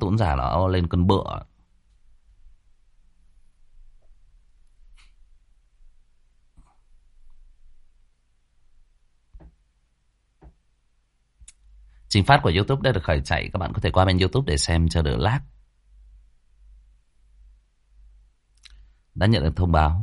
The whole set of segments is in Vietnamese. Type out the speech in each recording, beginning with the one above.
Tuấn già nó lên cơn bựa. Trình phát của YouTube đã được khởi chạy. Các bạn có thể qua bên YouTube để xem cho đỡ lag. Đã nhận được thông báo.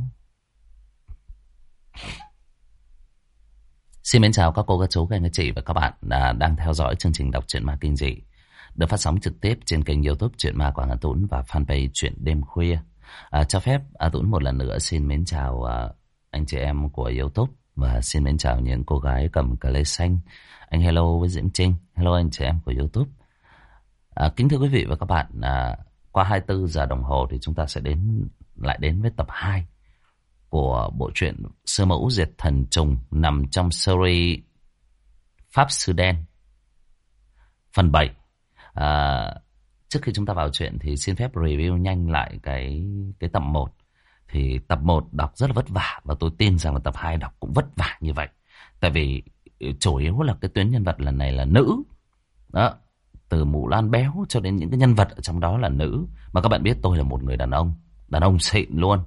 Xin mến chào các cô, các chú, các anh, các chị và các bạn đang theo dõi chương trình đọc truyện ma kinh dị được phát sóng trực tiếp trên kênh YouTube Truyện Ma Quảng Hà Tún và fanpage Truyện Đêm Khuya. Cho phép Tún một lần nữa xin mến chào anh chị em của YouTube và xin mến chào những cô gái cầm cờ lê xanh. Anh hello với Diễm Trinh, hello anh chị em của YouTube. Kính thưa quý vị và các bạn, qua 24 giờ đồng hồ thì chúng ta sẽ lại đến với tập 2 của bộ truyện Sư Mẫu Diệt Thần Trùng nằm trong series Pháp Sư Đen phần 7. Trước khi chúng ta vào chuyện thì xin phép review nhanh lại cái tập 1. Thì tập 1 đọc rất là vất vả và tôi tin rằng là tập 2 đọc cũng vất vả như vậy. Tại vì chủ yếu là cái tuyến nhân vật lần này là nữ. Đó, từ Mụ Lan Béo cho đến những cái nhân vật ở trong đó là nữ. Mà các bạn biết tôi là một người đàn ông xịn luôn.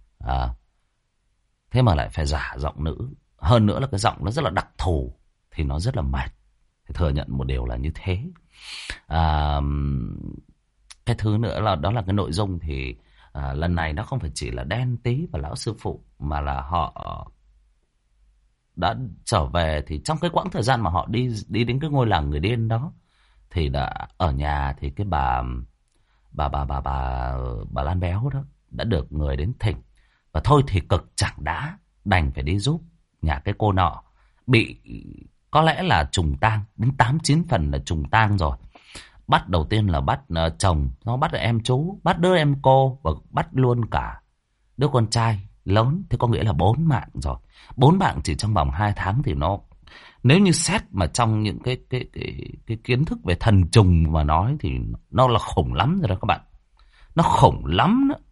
Thế mà lại phải giả giọng nữ. Hơn nữa là cái giọng nó rất là đặc thù thì nó rất là mệt. Thì thừa nhận một điều là như thế. Cái thứ nữa là đó là cái nội dung thì lần này nó không phải chỉ là Đen Tý và lão sư phụ, mà là họ đã trở về. Thì trong cái quãng thời gian mà họ đi đến cái ngôi làng người điên đó thì đã ở nhà thì cái bà Lan Béo đó đã được người đến thỉnh. Và thôi thì cực chẳng đã, đành phải đi giúp nhà cái cô nọ bị có lẽ là trùng tang, đến 8-9 phần là trùng tang rồi. Bắt đầu tiên là bắt chồng, nó bắt em chú, bắt đứa em cô và bắt luôn cả đứa con trai lớn. Thế có nghĩa là 4 mạng rồi. 4 mạng chỉ trong vòng 2 tháng thì nó, nếu như xét mà trong những cái kiến thức về thần trùng mà nói thì nó là khủng lắm rồi đó các bạn. Nó khủng lắm đó.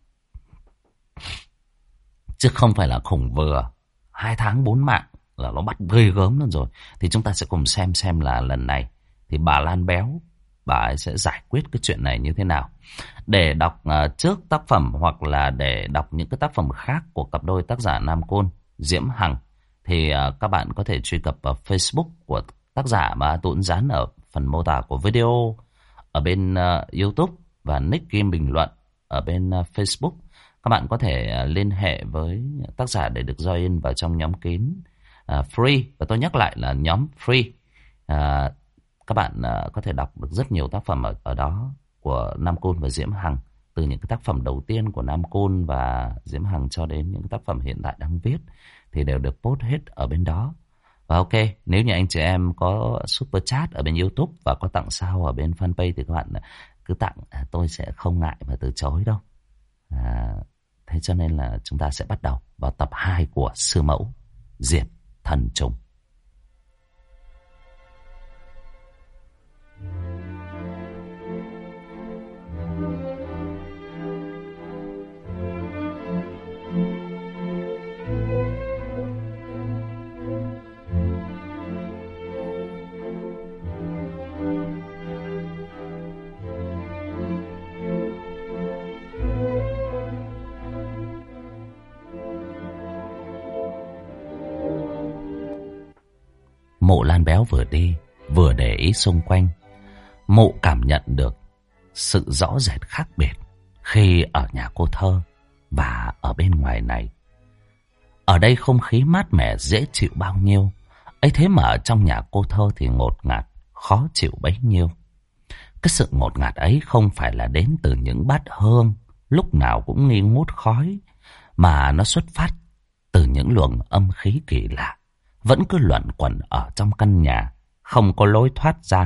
Chứ không phải là khủng vừa. 2 tháng 4 mạng là nó bắt ghê gớm luôn rồi. Thì chúng ta sẽ cùng xem là lần này thì bà Lan Béo, bà ấy sẽ giải quyết cái chuyện này như thế nào. Để đọc trước tác phẩm hoặc là để đọc những cái tác phẩm khác của cặp đôi tác giả Nam Côn, Diễm Hằng thì các bạn có thể truy cập vào Facebook của tác giả mà Tuấn dán ở phần mô tả của video ở bên YouTube và nick game bình luận ở bên Facebook. Các bạn có thể liên hệ với tác giả để được join vào trong nhóm kín free. Và tôi nhắc lại là nhóm free. Các bạn có thể đọc được rất nhiều tác phẩm ở đó của Nam Côn và Diễm Hằng. Từ những cái tác phẩm đầu tiên của Nam Côn và Diễm Hằng cho đến những tác phẩm hiện tại đang viết thì đều được post hết ở bên đó. Và ok, nếu như anh chị em có super chat ở bên YouTube và có tặng sao ở bên fanpage thì các bạn cứ tặng, tôi sẽ không ngại và từ chối đâu. Thế cho nên là chúng ta sẽ bắt đầu vào tập 2 của Sư Mẫu Diệt Thần Trùng. Mụ Lan Béo vừa đi vừa để ý xung quanh. Mụ cảm nhận được sự rõ rệt khác biệt khi ở nhà cô Thơ và ở bên ngoài này. Ở đây không khí mát mẻ dễ chịu bao nhiêu, ấy thế mà ở trong nhà cô Thơ thì ngột ngạt, khó chịu bấy nhiêu. Cái sự ngột ngạt ấy không phải là đến từ những bát hương lúc nào cũng nghi ngút khói, mà nó xuất phát từ những luồng âm khí kỳ lạ vẫn cứ luẩn quẩn ở trong căn nhà, không có lối thoát ra.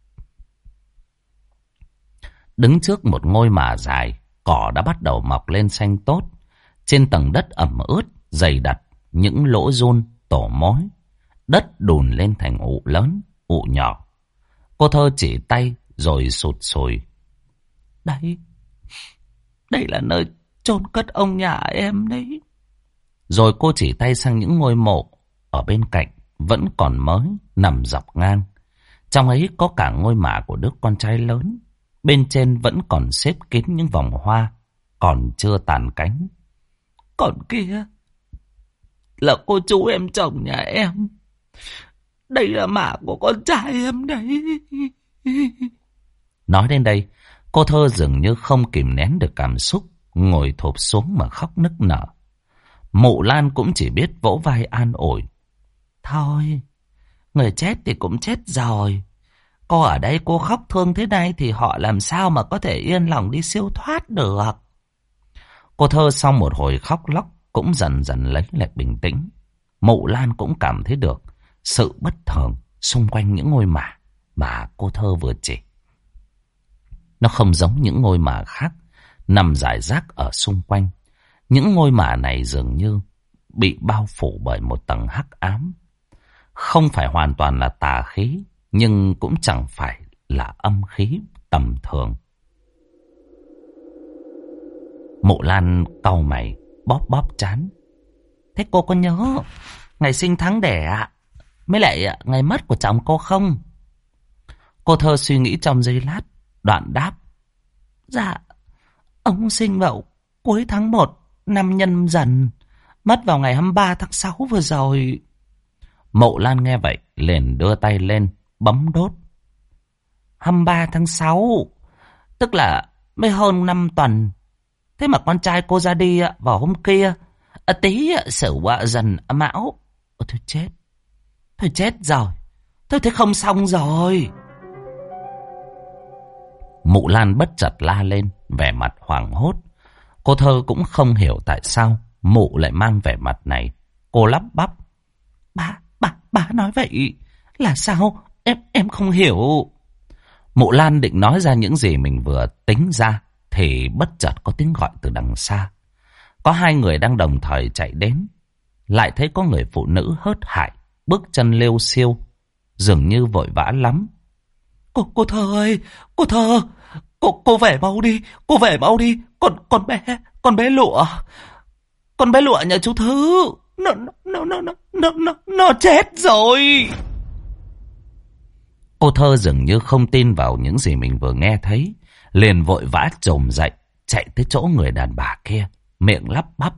Đứng trước một ngôi mả dài, cỏ đã bắt đầu mọc lên xanh tốt. Trên tầng đất ẩm ướt, dày đặc những lỗ giun, tổ mối. Đất đùn lên thành ụ lớn, ụ nhỏ. Cô Thơ chỉ tay rồi sụt sùi. Đây là nơi chôn cất ông nhà em đấy. Rồi cô chỉ tay sang những ngôi mộ ở bên cạnh vẫn còn mới nằm dọc ngang. Trong ấy có cả ngôi mả của đứa con trai lớn. Bên trên vẫn còn xếp kín những vòng hoa còn chưa tàn cánh. Còn kia là cô chú em chồng nhà em. Đây là mả của con trai em đấy. Nói đến đây, cô Thơ dường như không kìm nén được cảm xúc, ngồi thụp xuống mà khóc nức nở. Mụ Lan cũng chỉ biết vỗ vai an ủi. Thôi, người chết thì cũng chết rồi. Cô ở đây cô khóc thương thế này thì họ làm sao mà có thể yên lòng đi siêu thoát được. Cô Thơ sau một hồi khóc lóc cũng dần dần lấy lại bình tĩnh. Mụ Lan cũng cảm thấy được sự bất thường xung quanh những ngôi mả mà cô Thơ vừa chỉ. Nó không giống những ngôi mả khác nằm rải rác ở xung quanh. Những ngôi mả này dường như bị bao phủ bởi một tầng hắc ám. Không phải hoàn toàn là tà khí, nhưng cũng chẳng phải là âm khí tầm thường. Mụ Lan cau mày, bóp bóp trán. Thế cô có nhớ ngày sinh tháng đẻ mới lại ngày mất của chồng cô không? Cô Thơ suy nghĩ trong giây lát, đoạn đáp. Dạ, ông sinh vào cuối tháng 1 năm Nhâm Dần, mất vào ngày 23 tháng 6 vừa rồi. Mộ Lan nghe vậy liền đưa tay lên bấm đốt. 23 tháng 6, tức là mới hơn 5 tuần. Thế mà con trai cô ra đi vào hôm kia, tí Sửu Dần Mão. Thôi chết, thôi chết rồi, thôi thế không xong rồi. Mụ Lan bất chợt la lên, vẻ mặt hoảng hốt. Cô Thơ cũng không hiểu tại sao mụ lại mang vẻ mặt này. Cô lắp bắp. Bà nói vậy là sao? Em không hiểu. Mụ Lan định nói ra những gì mình vừa tính ra thì bất chợt có tiếng gọi từ đằng xa. Có hai người đang đồng thời chạy đến. Lại thấy có người phụ nữ hớt hải, bước chân lêu xiêu, dường như vội vã lắm. Cô Thơ ơi, cô Thơ, cô về mau đi, cô về mau đi. Con bé lụa nhà chú Thứ, nó chết rồi. Cô Thơ dường như không tin vào những gì mình vừa nghe thấy, liền vội vã chồm dậy, chạy tới chỗ người đàn bà kia, miệng lắp bắp.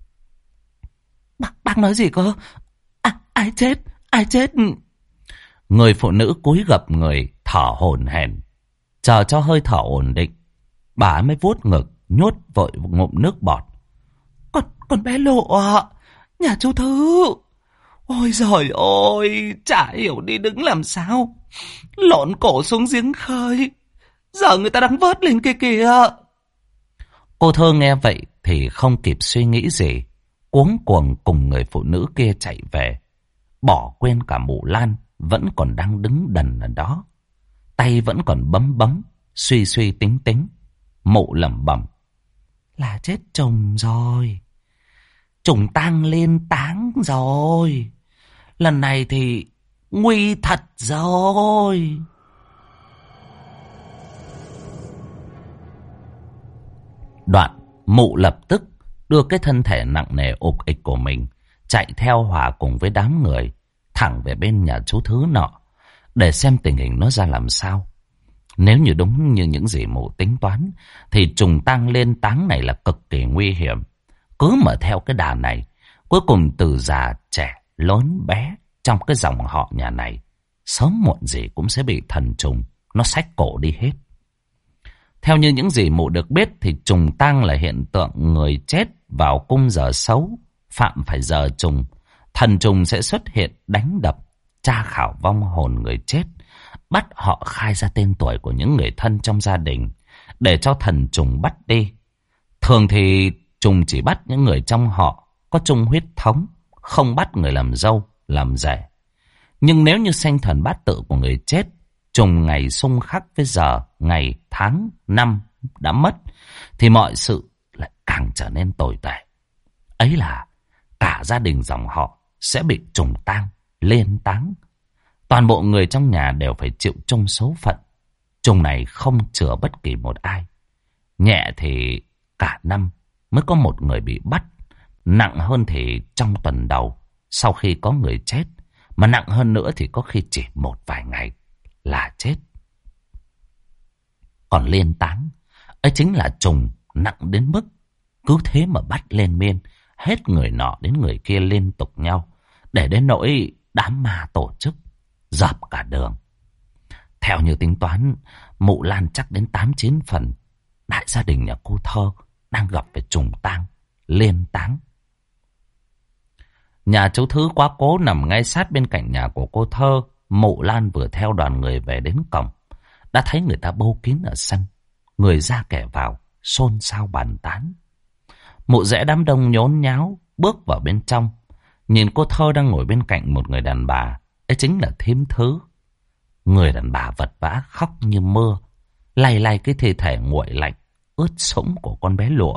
Bác nói gì cơ? Ai chết? Ai chết? Người phụ nữ cúi gập người, thở hổn hển. Chờ cho hơi thở ổn định, bà mới vuốt ngực, nhốt vội ngụm nước bọt. Con bé Lụa, nhà chú Thứ. Ôi giời ơi, chả hiểu đi đứng làm sao, lộn cổ xuống giếng khơi. Giờ người ta đang vớt lên kia kìa. Cô Thơ nghe vậy thì không kịp suy nghĩ gì, cuống cuồng cùng người phụ nữ kia chạy về, bỏ quên cả mụ Lan vẫn còn đang đứng đần ở đó, tay vẫn còn bấm suy tính. Mụ lẩm bẩm. Là chết chồng rồi, trùng tang lên táng rồi, lần này thì nguy thật rồi. Đoạn mụ lập tức đưa cái thân thể nặng nề ục ịch của mình chạy theo hòa cùng với đám người thẳng về bên nhà chú Thứ nọ để xem tình hình nó ra làm sao. Nếu như đúng như những gì mụ tính toán thì trùng tang lên táng này là cực kỳ nguy hiểm. Cứ mở theo cái đà này, cuối cùng từ già trẻ lớn bé trong cái dòng họ nhà này sớm muộn gì cũng sẽ bị thần trùng nó xách cổ đi hết. Theo như những gì mụ được biết thì trùng tang là hiện tượng người chết vào cung giờ xấu, phạm phải giờ trùng. Thần trùng sẽ xuất hiện đánh đập, tra khảo vong hồn người chết, bắt họ khai ra tên tuổi của những người thân trong gia đình để cho thần trùng bắt đi. Thường thì trùng chỉ bắt những người trong họ có chung huyết thống, không bắt người làm dâu, làm rể. Nhưng nếu như sanh thần bát tự của người chết trùng ngày xung khắc với giờ, ngày, tháng, năm đã mất thì mọi sự lại càng trở nên tồi tệ. Ấy là cả gia đình dòng họ sẽ bị trùng tang, lên táng. Toàn bộ người trong nhà đều phải chịu chung số phận. Trùng này không chừa bất kỳ một ai. Nhẹ thì cả năm mới có một người bị bắt. Nặng hơn thì trong tuần đầu sau khi có người chết. Mà nặng hơn nữa thì có khi chỉ một vài ngày là chết. Còn Liên Táng, ấy chính là trùng nặng đến mức cứ thế mà bắt lên miên, hết người nọ đến người kia liên tục nhau, để đến nỗi đám ma tổ chức dập cả đường. Theo như tính toán, mụ Lan chắc đến 8-9 phần đại gia đình nhà cô Thơ đang gặp phải trùng tang, Liên Táng. Nhà chú Thứ quá cố nằm ngay sát bên cạnh nhà của cô Thơ. Mụ Lan vừa theo đoàn người về đến cổng, đã thấy người ta bâu kín ở sân, người ra kẻ vào, xôn xao bàn tán. Mụ rẽ đám đông nhốn nháo bước vào bên trong, nhìn cô Thơ đang ngồi bên cạnh một người đàn bà, ấy chính là Thím Thứ. Người đàn bà vật vã khóc như mưa, lay lay cái thi thể nguội lạnh ướt sũng của con bé Lụa.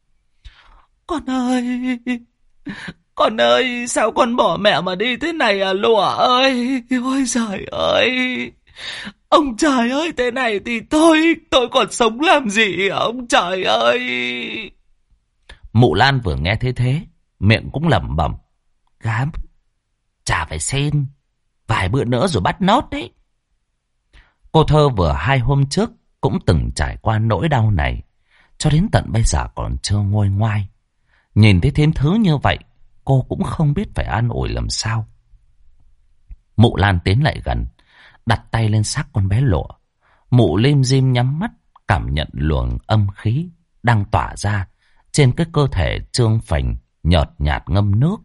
Con ơi, sao con bỏ mẹ mà đi thế này à Lụa ơi? Ôi trời ơi, ông trời ơi, thế này thì tôi còn sống làm gì hả ông trời ơi? Mụ Lan vừa nghe thế, miệng cũng lẩm bẩm: Gám, chả phải xin vài bữa nữa rồi bắt nốt đấy. Cô Thơ vừa 2 hôm trước cũng từng trải qua nỗi đau này, cho đến tận bây giờ còn chưa nguôi ngoai. Nhìn thấy Thím Thứ như vậy, cô cũng không biết phải an ủi làm sao. Mụ Lan tiến lại gần, đặt tay lên xác con bé Lụa. Mụ lim dim nhắm mắt, cảm nhận luồng âm khí đang tỏa ra trên cái cơ thể trương phình nhợt nhạt ngâm nước.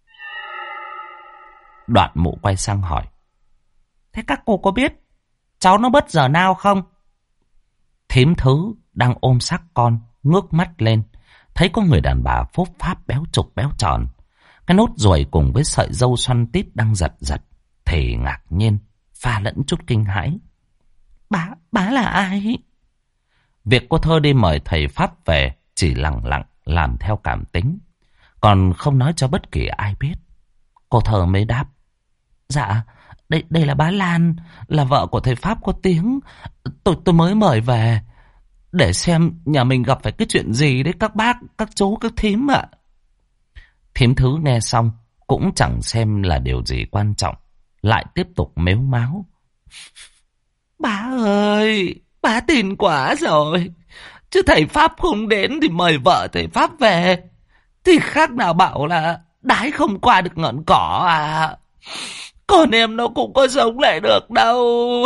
Đoạn mụ quay sang hỏi: Thế các cô có biết cháu nó bất giờ nào không? Thím Thứ đang ôm xác con, ngước mắt lên, thấy có người đàn bà phốp pháp béo trục béo tròn, cái nốt ruồi cùng với sợi râu xoăn tít đang giật giật, thì ngạc nhiên pha lẫn chút kinh hãi. Bá là ai? Việc cô Thơ đi mời thầy pháp về chỉ lặng lặng làm theo cảm tính, còn không nói cho bất kỳ ai biết. Cô Thơ mới đáp: Dạ, đây là bá Lan, là vợ của thầy pháp có tiếng. Tôi mới mời về để xem nhà mình gặp phải cái chuyện gì đấy các bác, các chú, các thím ạ. Thím Thứ nghe xong cũng chẳng xem là điều gì quan trọng, lại tiếp tục mếu máo: Bá ơi, bá tin quá rồi. Chứ thầy pháp không đến thì mời vợ thầy pháp về, thì khác nào bảo là đái không qua được ngọn cỏ à. Con em nó cũng có sống lại được đâu.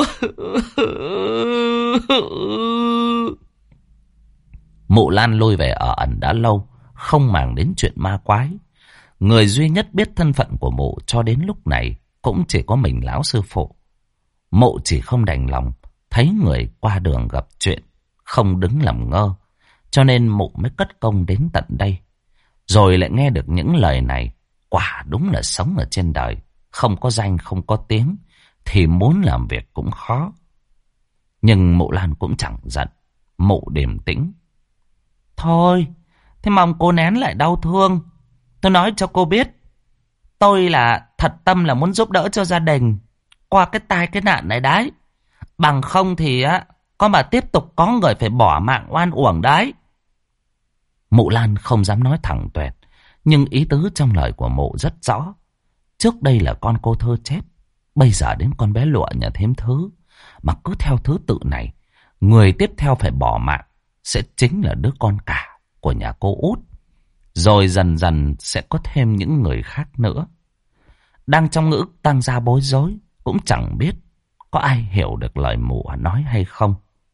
Mụ Lan lui về ở ẩn đã lâu, không màng đến chuyện ma quái. Người duy nhất biết thân phận của mụ cho đến lúc này cũng chỉ có mình lão sư phụ. Mụ chỉ không đành lòng thấy người qua đường gặp chuyện không đứng làm ngơ, cho nên mụ mới cất công đến tận đây. Rồi lại nghe được những lời này, quả đúng là sống ở trên đời, không có danh không có tiếng thì muốn làm việc cũng khó. Nhưng mụ Lan cũng chẳng giận, mụ điềm tĩnh: Thôi, thế mong cô nén lại đau thương. Tôi nói cho cô biết, tôi là thật tâm là muốn giúp đỡ cho gia đình qua cái tai cái nạn này đấy. Bằng không thì có mà tiếp tục có người phải bỏ mạng oan uổng đấy. Mụ Lan không dám nói thẳng tuệt, nhưng ý tứ trong lời của mụ rất rõ. Trước đây là con cô Thơ chết, bây giờ đến con bé Lụa nhà Thím Thứ. Mà cứ theo thứ tự này, người tiếp theo phải bỏ mạng sẽ chính là đứa con cả của nhà cô út. Rồi dần dần sẽ có thêm những người khác nữa. Đang trong ngữ tang gia bối rối, cũng chẳng biết có ai hiểu được lời mụ nói hay không.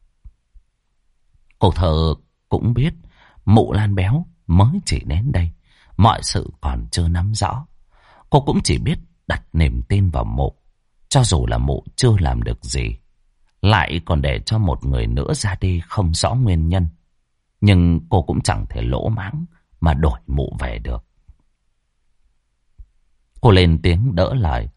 Cô Thơ cũng biết mụ Lan béo mới chỉ đến đây, mọi sự còn chưa nắm rõ. Cô cũng chỉ biết đặt niềm tin vào mụ, cho dù là mụ chưa làm được gì, lại còn để cho một người nữa ra đi không rõ nguyên nhân. Nhưng cô cũng chẳng thể lỗ mãng mà đổi mụ về được. Cô lên tiếng đỡ lời: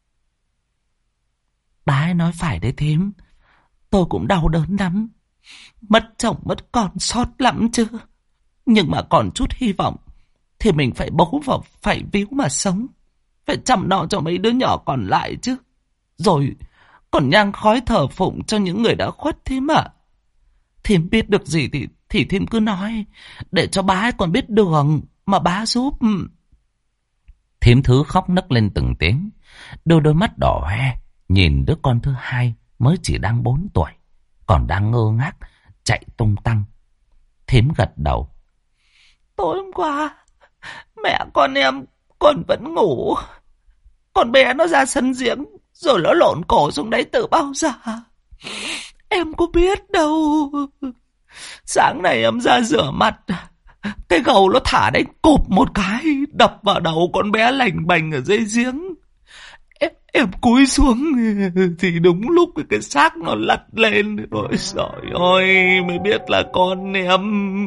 Bà ấy nói phải đấy thím, tôi cũng đau đớn lắm. Mất chồng mất con xót lắm chứ. Nhưng mà còn chút hy vọng thì mình phải bấu vào phải víu mà sống, phải chăm lo cho mấy đứa nhỏ còn lại chứ. Rồi còn nhang khói thờ phụng cho những người đã khuất thím ạ. Thím biết được gì thì thím cứ nói, để cho bá ấy còn biết đường mà bá giúp. Thím Thứ khóc nấc lên từng tiếng, đôi mắt đỏ hoe nhìn đứa con thứ hai mới chỉ đang 4 tuổi, còn đang ngơ ngác chạy tung tăng. Thím gật đầu. Tối hôm qua, mẹ con em còn vẫn ngủ. Con bé nó ra sân giếng, rồi nó lộn cổ xuống đấy từ bao giờ. Em có biết đâu. Sáng nay em ra rửa mặt, cái gầu nó thả đánh cụp một cái, đập vào đầu con bé lành bành ở dưới giếng. Em cúi xuống thì đúng lúc cái xác nó lật lên. Ôi trời ơi, mới biết là con em.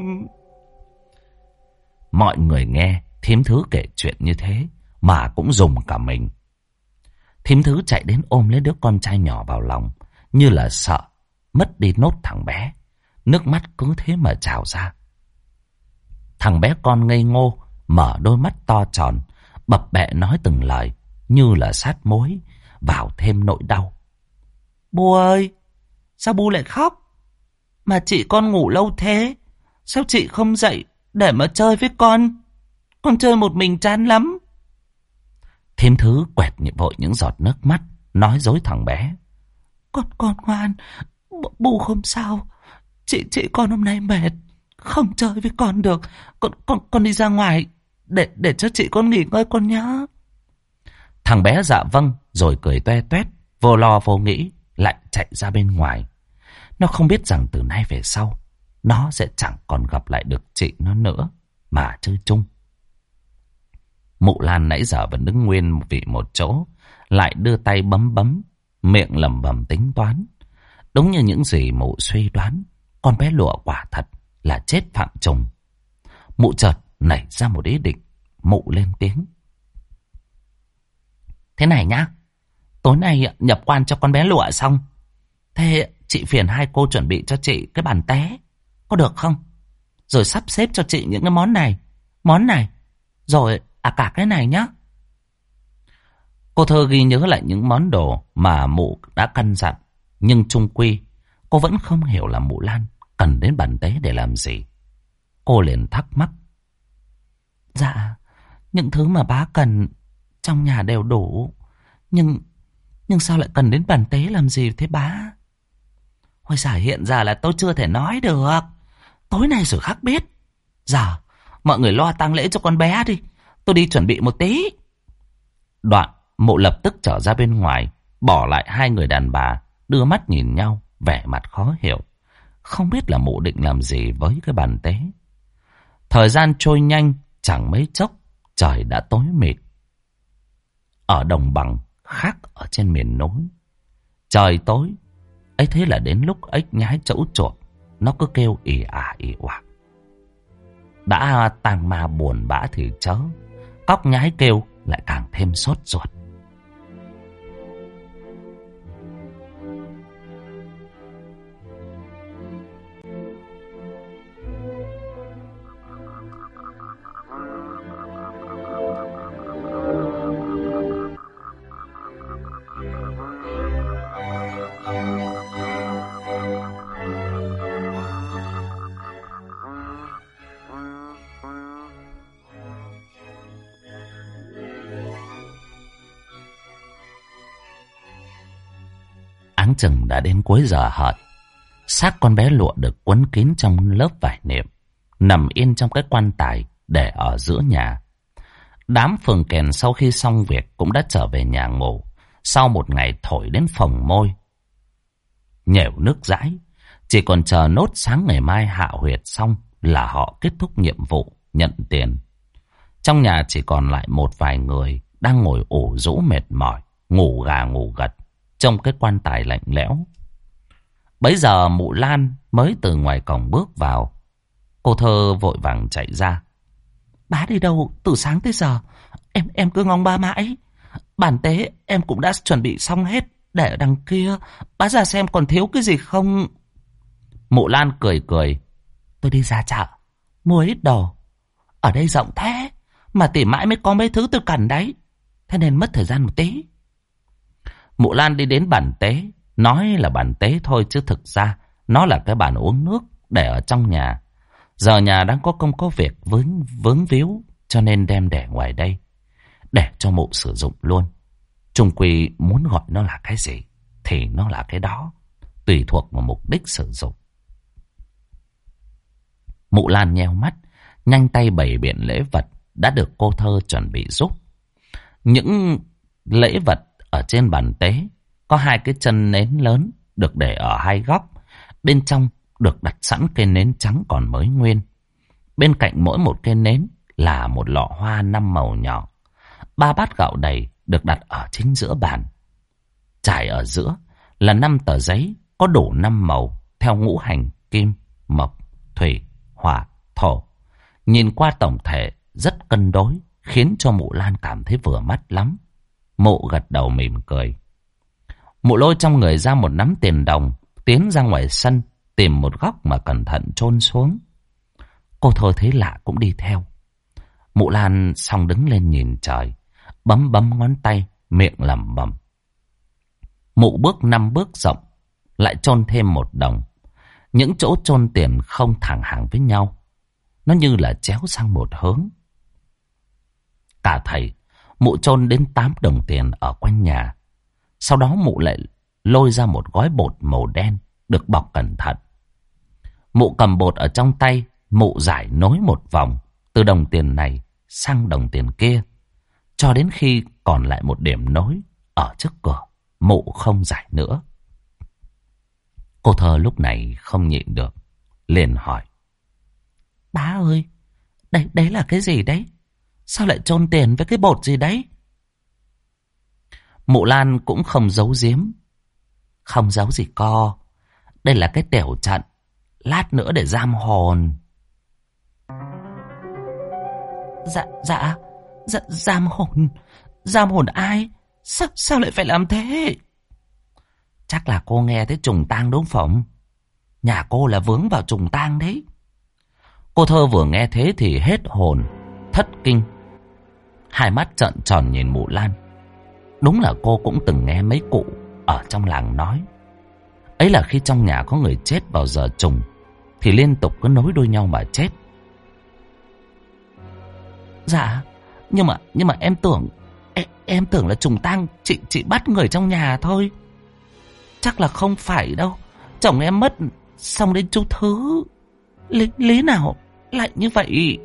Mọi người nghe thím Thứ kể chuyện như thế mà cũng rùng cả mình. Thím Thứ chạy đến ôm lấy đứa con trai nhỏ vào lòng, như là sợ mất đi nốt thằng bé. Nước mắt cứ thế mà trào ra. Thằng bé con ngây ngô, mở đôi mắt to tròn, bập bẹ nói từng lời như là sát muối vào thêm nỗi đau. Bu ơi, sao Bu lại khóc? Mà chị con ngủ lâu thế, sao chị không dậy để mà chơi với con? Con chơi một mình chán lắm. Thím Thứ quẹt vội những giọt nước mắt, nói dối thằng bé. Con ngoan, Bu không sao. Chị con hôm nay mệt, không chơi với con được. Con đi ra ngoài để cho chị con nghỉ ngơi con nhá. Thằng bé dạ vâng, rồi cười toe toét, vô lo vô nghĩ, lại chạy ra bên ngoài. Nó không biết rằng từ nay về sau, nó sẽ chẳng còn gặp lại được chị nó nữa, mà chơi chung. Mụ Lan nãy giờ vẫn đứng nguyên vị một chỗ, lại đưa tay bấm bấm, miệng lẩm bẩm tính toán. Đúng như những gì mụ suy đoán, con bé Lụa quả thật là chết Phạm Trùng. Mụ chợt nảy ra một ý định, mụ lên tiếng. Thế này nhá, tối nay nhập quan cho con bé Lụa xong, thế chị phiền hai cô chuẩn bị cho chị cái bàn té, có được không? Rồi sắp xếp cho chị những cái món này, rồi cả cái này nhá. Cô Thơ ghi nhớ lại những món đồ mà mụ đã căn dặn, nhưng chung quy cô vẫn không hiểu là mụ Lan cần đến bàn tế để làm gì. Cô liền thắc mắc. Dạ, những thứ mà bá cần trong nhà đều đủ, nhưng sao lại cần đến bàn tế làm gì thế bá? Ôi giời, hiện giờ là tôi chưa thể nói được. Tối nay rồi khắc biết. Giờ mọi người lo tang lễ cho con bé đi, tôi đi chuẩn bị một tí. Đoạn mụ lập tức trở ra bên ngoài, bỏ lại hai người đàn bà đưa mắt nhìn nhau, vẻ mặt khó hiểu, không biết là mụ định làm gì với cái bàn tế. Thời gian trôi nhanh, chẳng mấy chốc trời đã tối mịt. Ở đồng bằng khác ở trên miền núi, trời tối ấy thế là đến lúc ếch nhái trẫu chuột nó cứ kêu ì ả ì oạc. Đã tang ma buồn bã thì chớ, cóc nhái kêu lại càng thêm sốt ruột. Áng chừng đã đến cuối giờ hợi, xác con bé Lụa được quấn kín trong lớp vải nệm, nằm yên trong cái quan tài để ở giữa nhà. Đám phường kèn sau khi xong việc cũng đã trở về nhà ngủ, sau một ngày thổi đến phồng môi, nhểu nước dãi. Chỉ còn chờ nốt sáng ngày mai hạ huyệt xong là họ kết thúc nhiệm vụ nhận tiền. Trong nhà chỉ còn lại một vài người đang ngồi ủ rũ mệt mỏi, ngủ gà ngủ gật trong cái quan tài lạnh lẽo. Bấy giờ mụ Lan mới từ ngoài cổng bước vào. Cô Thơ vội vàng chạy ra. Bá đi đâu từ sáng tới giờ? Em cứ ngóng ba mãi. Bàn tế em cũng đã chuẩn bị xong hết, để ở đằng kia. Bá ra xem còn thiếu cái gì không. Mụ Lan cười cười. Tôi đi ra chợ mua ít đồ. Ở đây rộng thế mà tìm mãi mới có mấy thứ tôi cần đấy, thế nên mất thời gian một tí. Mụ Lan đi đến bàn tế, nói là bàn tế thôi chứ thực ra nó là cái bàn uống nước để ở trong nhà. Giờ nhà đang có công có việc vướng víu, cho nên đem để ngoài đây để cho mụ sử dụng luôn. Chung quy muốn gọi nó là cái gì thì nó là cái đó, tùy thuộc vào mục đích sử dụng. Mụ Lan nheo mắt, nhanh tay bày biện lễ vật đã được cô Thơ chuẩn bị giúp. Những lễ vật ở trên bàn tế có 2 cái chân nến lớn được để ở 2 góc. Bên trong được đặt sẵn cây nến trắng còn mới nguyên. Bên cạnh mỗi một cây nến là một lọ hoa 5 màu nhỏ. 3 bát gạo đầy được đặt ở chính giữa bàn. Trải ở giữa là 5 tờ giấy có đủ 5 màu theo ngũ hành kim, mộc, thủy, hỏa, thổ. Nhìn qua tổng thể rất cân đối, khiến cho mụ Lan cảm thấy vừa mắt lắm. Mụ gật đầu mỉm cười. Mụ lôi trong người ra một nắm tiền đồng, tiến ra ngoài sân, tìm một góc mà cẩn thận chôn xuống. Cô Thơ thấy lạ cũng đi theo. Mụ Lan xong đứng lên nhìn trời, bấm ngón tay, miệng lẩm bẩm. Mụ bước 5 bước rộng, lại chôn thêm 1 đồng. Những chỗ chôn tiền không thẳng hàng với nhau, nó như là chéo sang một hướng. Cả thầy, mụ chôn đến 8 đồng tiền ở quanh nhà. Sau đó mụ lại lôi ra một gói bột màu đen được bọc cẩn thận. Mụ cầm bột ở trong tay, mụ giải nối một vòng từ đồng tiền này sang đồng tiền kia, cho đến khi còn lại một điểm nối ở trước cửa. Mụ không giải nữa. Cô Thơ lúc này không nhịn được, liền hỏi: Bá ơi, đấy là cái gì đấy? Sao lại chôn tiền với cái bột gì đấy? Mụ Lan cũng không giấu giếm. Không giấu gì co. Đây là cái tiểu trận, lát nữa để giam hồn. Dạ, giam hồn. Giam hồn ai? Sao lại phải làm thế? Chắc là cô nghe thấy trùng tang đúng không? Nhà cô là vướng vào trùng tang đấy. Cô Thơ vừa nghe thế thì hết hồn, thất kinh. 2 mắt trợn tròn nhìn mụ Lan. Đúng là cô cũng từng nghe mấy cụ ở trong làng nói. Ấy là khi trong nhà có người chết vào giờ trùng thì liên tục cứ nối đuôi nhau mà chết. Dạ, nhưng mà em tưởng là trùng tang chị bắt người trong nhà thôi. Chắc là không phải đâu. Chồng em mất xong đến chú Thứ. Lý nào lại như vậy?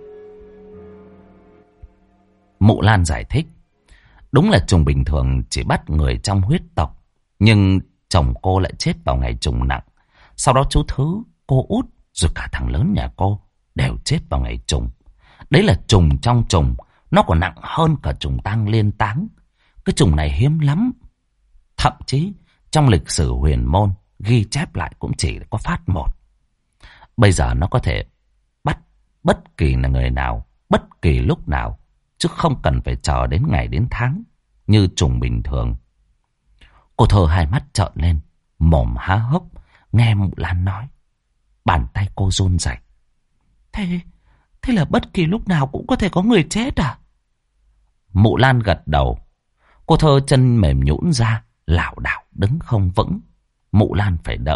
Mụ Lan giải thích. Đúng là trùng bình thường chỉ bắt người trong huyết tộc, nhưng chồng cô lại chết vào ngày trùng nặng. Sau đó chú Thứ, cô Út, rồi cả thằng lớn nhà cô đều chết vào ngày trùng. Đấy là trùng trong trùng, nó còn nặng hơn cả trùng tang liên táng. Cái trùng này hiếm lắm. Thậm chí trong lịch sử huyền môn ghi chép lại cũng chỉ có phát 1. Bây giờ nó có thể bắt bất kỳ là người nào, bất kỳ lúc nào, chứ không cần phải chờ đến ngày đến tháng như trùng bình thường. Cô Thơ 2 mắt trợn lên, mồm há hốc, nghe mụ Lan nói. Bàn tay cô run rẩy. Thế là bất kỳ lúc nào cũng có thể có người chết à? Mụ Lan gật đầu. Cô Thơ chân mềm nhũn ra, lảo đảo đứng không vững. Mụ Lan phải đỡ.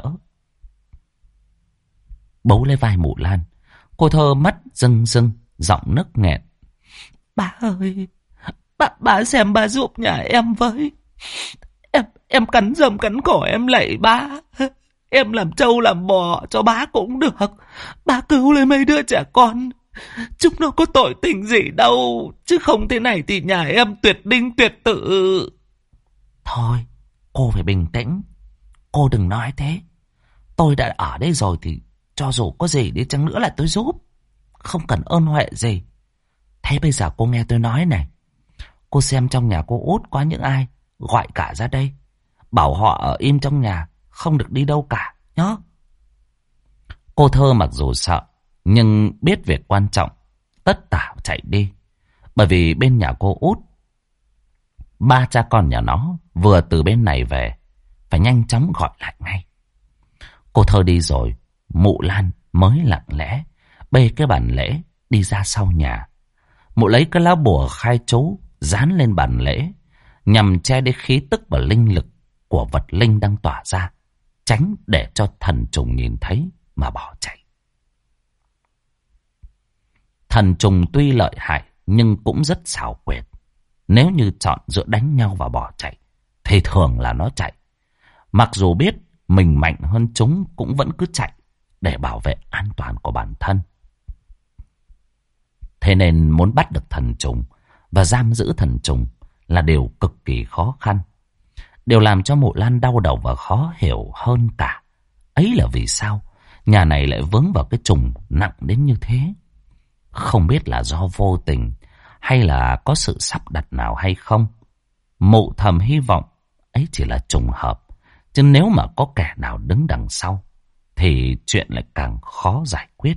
Bấu lấy vai mụ Lan, cô Thơ mắt rưng rưng, giọng nức nghẹn. Bà ơi, bà xem bà giúp nhà em với. Em cắn rơm cắn cỏ em lạy bà. Em làm trâu làm bò cho bà cũng được. Bà cứu lấy mấy đứa trẻ con. Chúng nó có tội tình gì đâu. Chứ không thế này thì nhà em tuyệt đinh tuyệt tự. Thôi, cô phải bình tĩnh. Cô đừng nói thế. Tôi đã ở đây rồi thì cho dù có gì đi chăng nữa là tôi giúp. Không cần ơn huệ gì. Thế bây giờ cô nghe tôi nói này. Cô xem trong nhà cô Út có những ai, gọi cả ra đây. Bảo họ ở im trong nhà, không được đi đâu cả, nhớ. Cô Thơ mặc dù sợ, nhưng biết việc quan trọng, tất tả chạy đi. Bởi vì bên nhà cô Út, 3 cha con nhà nó vừa từ bên này về, phải nhanh chóng gọi lại ngay. Cô Thơ đi rồi, mụ Lan mới lặng lẽ bê cái bàn lễ đi ra sau nhà. Mụ lấy cái lá bùa khai chú dán lên bàn lễ, nhằm che đi khí tức và linh lực của vật linh đang tỏa ra, tránh để cho thần trùng nhìn thấy mà bỏ chạy. Thần trùng tuy lợi hại nhưng cũng rất xảo quyệt. Nếu như chọn giữa đánh nhau và bỏ chạy thì thường là nó chạy. Mặc dù biết mình mạnh hơn chúng cũng vẫn cứ chạy để bảo vệ an toàn của bản thân. Thế nên muốn bắt được thần trùng và giam giữ thần trùng là điều cực kỳ khó khăn. Điều làm cho Mụ Lan đau đầu và khó hiểu hơn cả ấy là vì sao nhà này lại vướng vào cái trùng nặng đến như thế. Không biết là do vô tình hay là có sự sắp đặt nào hay không. Mụ thầm hy vọng ấy chỉ là trùng hợp, chứ nếu mà có kẻ nào đứng đằng sau thì chuyện lại càng khó giải quyết.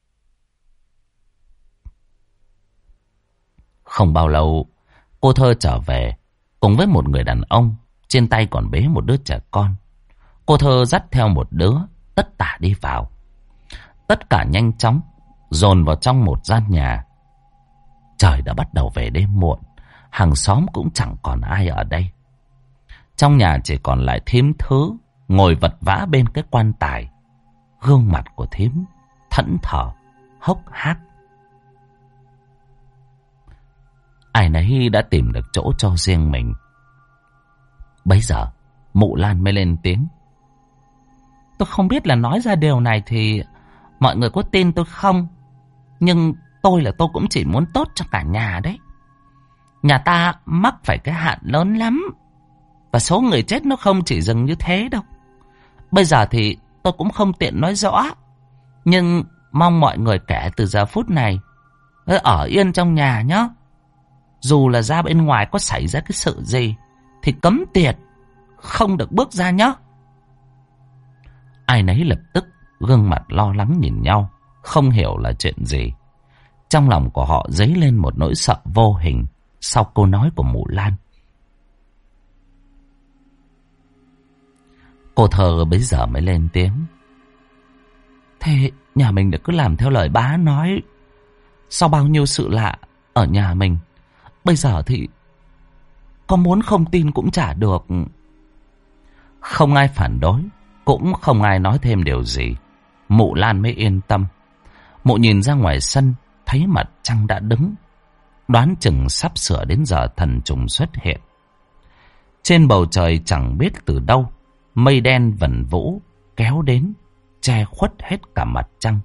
Không bao lâu, cô Thơ trở về cùng với một người đàn ông, trên tay còn bế một đứa trẻ con. Cô Thơ dắt theo một đứa, tất tả đi vào. Tất cả nhanh chóng dồn vào trong một gian nhà. Trời đã bắt đầu về đêm muộn, hàng xóm cũng chẳng còn ai ở đây. Trong nhà chỉ còn lại thím Thứ ngồi vật vã bên cái quan tài. Gương mặt của thím thẫn thờ, hốc hác. Ai nấy đã tìm được chỗ cho riêng mình. Bấy giờ Mụ Lan mới lên tiếng. Tôi không biết là nói ra điều này thì mọi người có tin tôi không, nhưng tôi cũng chỉ muốn tốt cho cả nhà đấy. Nhà ta mắc phải cái hạn lớn lắm, và số người chết nó không chỉ dừng như thế đâu. Bây giờ thì tôi cũng không tiện nói rõ, nhưng mong mọi người kể từ giờ phút này ở yên trong nhà nhé. Dù là ra bên ngoài có xảy ra cái sự gì thì cấm tiệt, không được bước ra nhé. Ai nấy lập tức gương mặt lo lắng nhìn nhau, không hiểu là chuyện gì. Trong lòng của họ dấy lên một nỗi sợ vô hình sau câu nói của Mụ Lan. Cô Thơ bấy giờ mới lên tiếng. Thế nhà mình đã cứ làm theo lời bá nói. Sau bao nhiêu sự lạ ở nhà mình, bây giờ thì có muốn không tin cũng chả được. Không ai phản đối, cũng không ai nói thêm điều gì. Mụ Lan mới yên tâm. Mụ nhìn ra ngoài sân, thấy mặt trăng đã đứng, đoán chừng sắp sửa đến giờ thần trùng xuất hiện. Trên bầu trời chẳng biết từ đâu, mây đen vần vũ kéo đến, che khuất hết cả mặt trăng.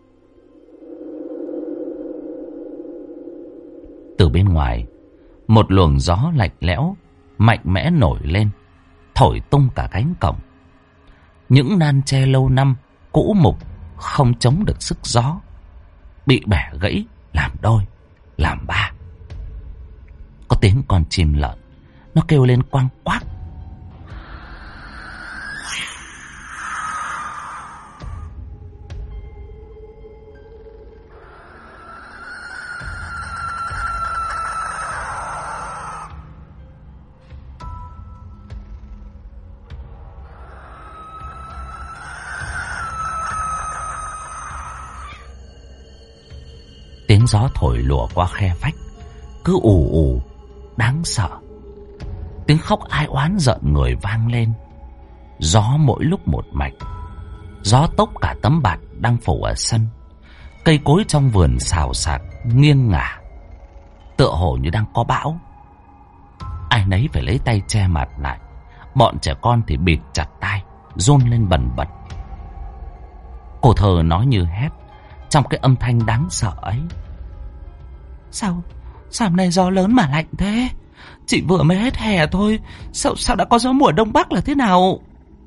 Từ bên ngoài, một luồng gió lạnh lẽo mạnh mẽ nổi lên, thổi tung cả cánh cổng. Những nan tre lâu năm cũ mục không chống được sức gió, bị bẻ gãy làm đôi, làm ba. Có tiếng con chim lợn, nó kêu lên quang quác. Tiếng gió thổi lùa qua khe vách, cứ ù ù, đáng sợ. Tiếng khóc ai oán rợn người vang lên. Gió mỗi lúc một mạch. Gió tốc cả tấm bạt đang phủ ở sân. Cây cối trong vườn xào xạc, nghiêng ngả, tựa hồ như đang có bão. Ai nấy phải lấy tay che mặt lại. Bọn trẻ con thì bịt chặt tai, run lên bần bật. Cô Thơ nói như hét, trong cái âm thanh đáng sợ ấy. Sao hôm nay gió lớn mà lạnh thế? Chỉ vừa mới hết hè thôi, sao đã có gió mùa đông bắc là thế nào?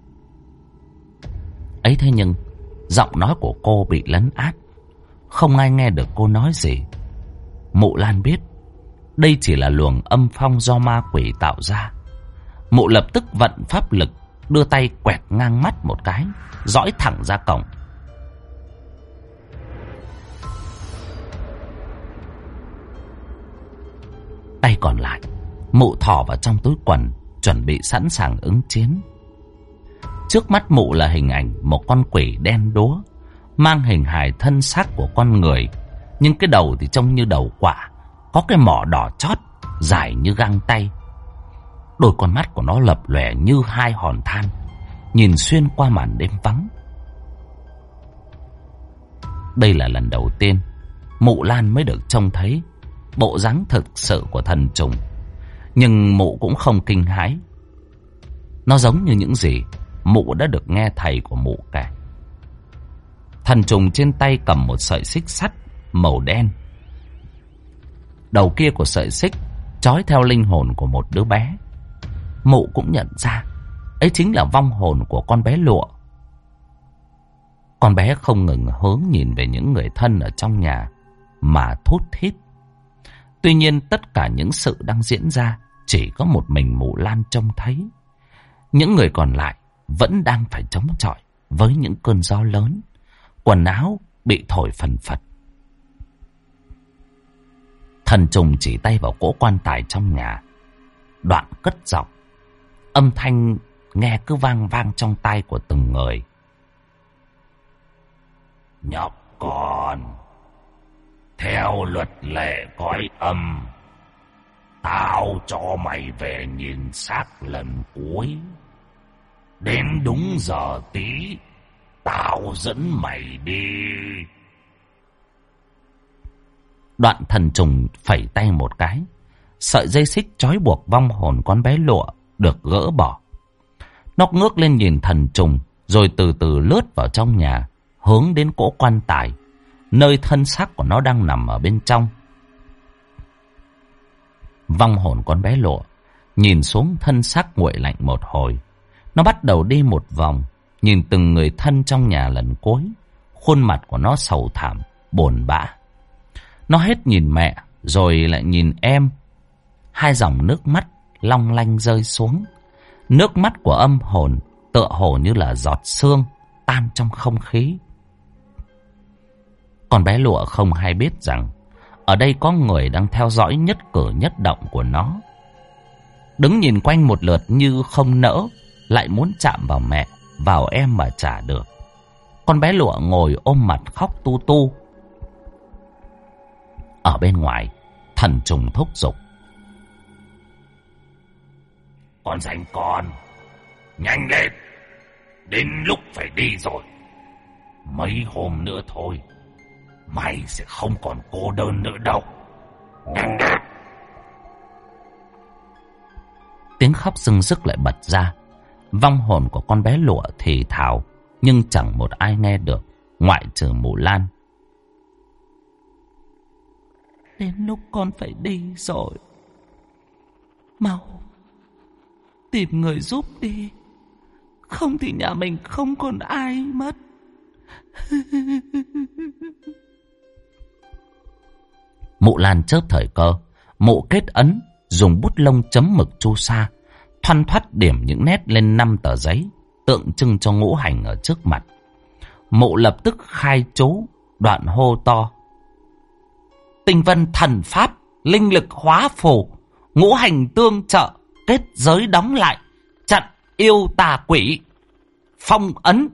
Ấy thế nhưng giọng nói của cô bị lấn át, không ai nghe được cô nói gì. Mụ Lan biết đây chỉ là luồng âm phong do ma quỷ tạo ra. Mụ lập tức vận pháp lực, đưa tay quẹt ngang mắt một cái, dõi thẳng ra cổng. Tay còn lại, mụ thò vào trong túi quần, chuẩn bị sẵn sàng ứng chiến. Trước mắt mụ là hình ảnh một con quỷ đen đúa, mang hình hài thân xác của con người, nhưng cái đầu thì trông như đầu quạ, có cái mỏ đỏ chót, dài như găng tay. Đôi con mắt của nó lập lòe như hai hòn than, nhìn xuyên qua màn đêm vắng. Đây là lần đầu tiên Mụ Lan mới được trông thấy bộ dáng thực sự của thần trùng, nhưng mụ cũng không kinh hãi. Nó giống như những gì mụ đã được nghe thầy của mụ kể. Thần trùng trên tay cầm một sợi xích sắt màu đen, đầu kia của sợi xích trói theo linh hồn của một đứa bé. Mụ cũng nhận ra ấy chính là vong hồn của con bé Lụa. Con bé không ngừng hướng nhìn về những người thân ở trong nhà mà thút thít. Tuy nhiên tất cả những sự đang diễn ra chỉ có một mình mụ Lan trông thấy. Những người còn lại vẫn đang phải chống chọi với những cơn gió lớn, quần áo bị thổi phần phật. Thần trùng chỉ tay vào cỗ quan tài trong nhà, đoạn cất giọng. Âm thanh nghe cứ vang vang trong tai của từng người. Nhóc con, theo luật lệ cõi âm, tao cho mày về nhìn xác lần cuối. Đến đúng giờ tí, tao dẫn mày đi. Đoạn thần trùng phẩy tay một cái, sợi dây xích trói buộc vong hồn con bé Lụa được gỡ bỏ. Nó ngước lên nhìn thần trùng, rồi từ từ lướt vào trong nhà, hướng đến cỗ quan tài, nơi thân xác của nó đang nằm ở bên trong. Vong hồn con bé Lụa nhìn xuống thân xác nguội lạnh một hồi. Nó bắt đầu đi một vòng, nhìn từng người thân trong nhà lần cuối. Khuôn mặt của nó sầu thảm, buồn bã. Nó hết nhìn mẹ, rồi lại nhìn em. Hai dòng nước mắt long lanh rơi xuống. Nước mắt của âm hồn tựa hồ như là giọt sương tan trong không khí. Con bé Lụa không hay biết rằng ở đây có người đang theo dõi nhất cử nhất động của nó. Đứng nhìn quanh một lượt như không nỡ, lại muốn chạm vào mẹ, vào em mà chả được. Con bé Lụa ngồi ôm mặt khóc tu tu. Ở bên ngoài, thần trùng thúc giục. Con rảnh con, nhanh lên, đến lúc phải đi rồi. Mấy hôm nữa thôi, mày sẽ không còn cô đơn nữa đâu. Nhanh lên. Tiếng khóc rưng rức lại bật ra. Vong hồn của con bé Lụa thì thào, nhưng chẳng một ai nghe được, ngoại trừ mụ Lan. Đến lúc con phải đi rồi. Mau tìm người giúp đi, không thì nhà mình không còn ai mất. Mụ Lan chớp thời cơ, mụ kết ấn, dùng bút lông chấm mực chu sa, thoăn thoắt điểm những nét lên 5 tờ giấy, tượng trưng cho ngũ hành ở trước mặt. Mụ lập tức khai chú, đoạn hô to. Tinh vân thần pháp, linh lực hóa phù, ngũ hành tương trợ, kết giới đóng lại, chặn yêu tà quỷ, phong ấn.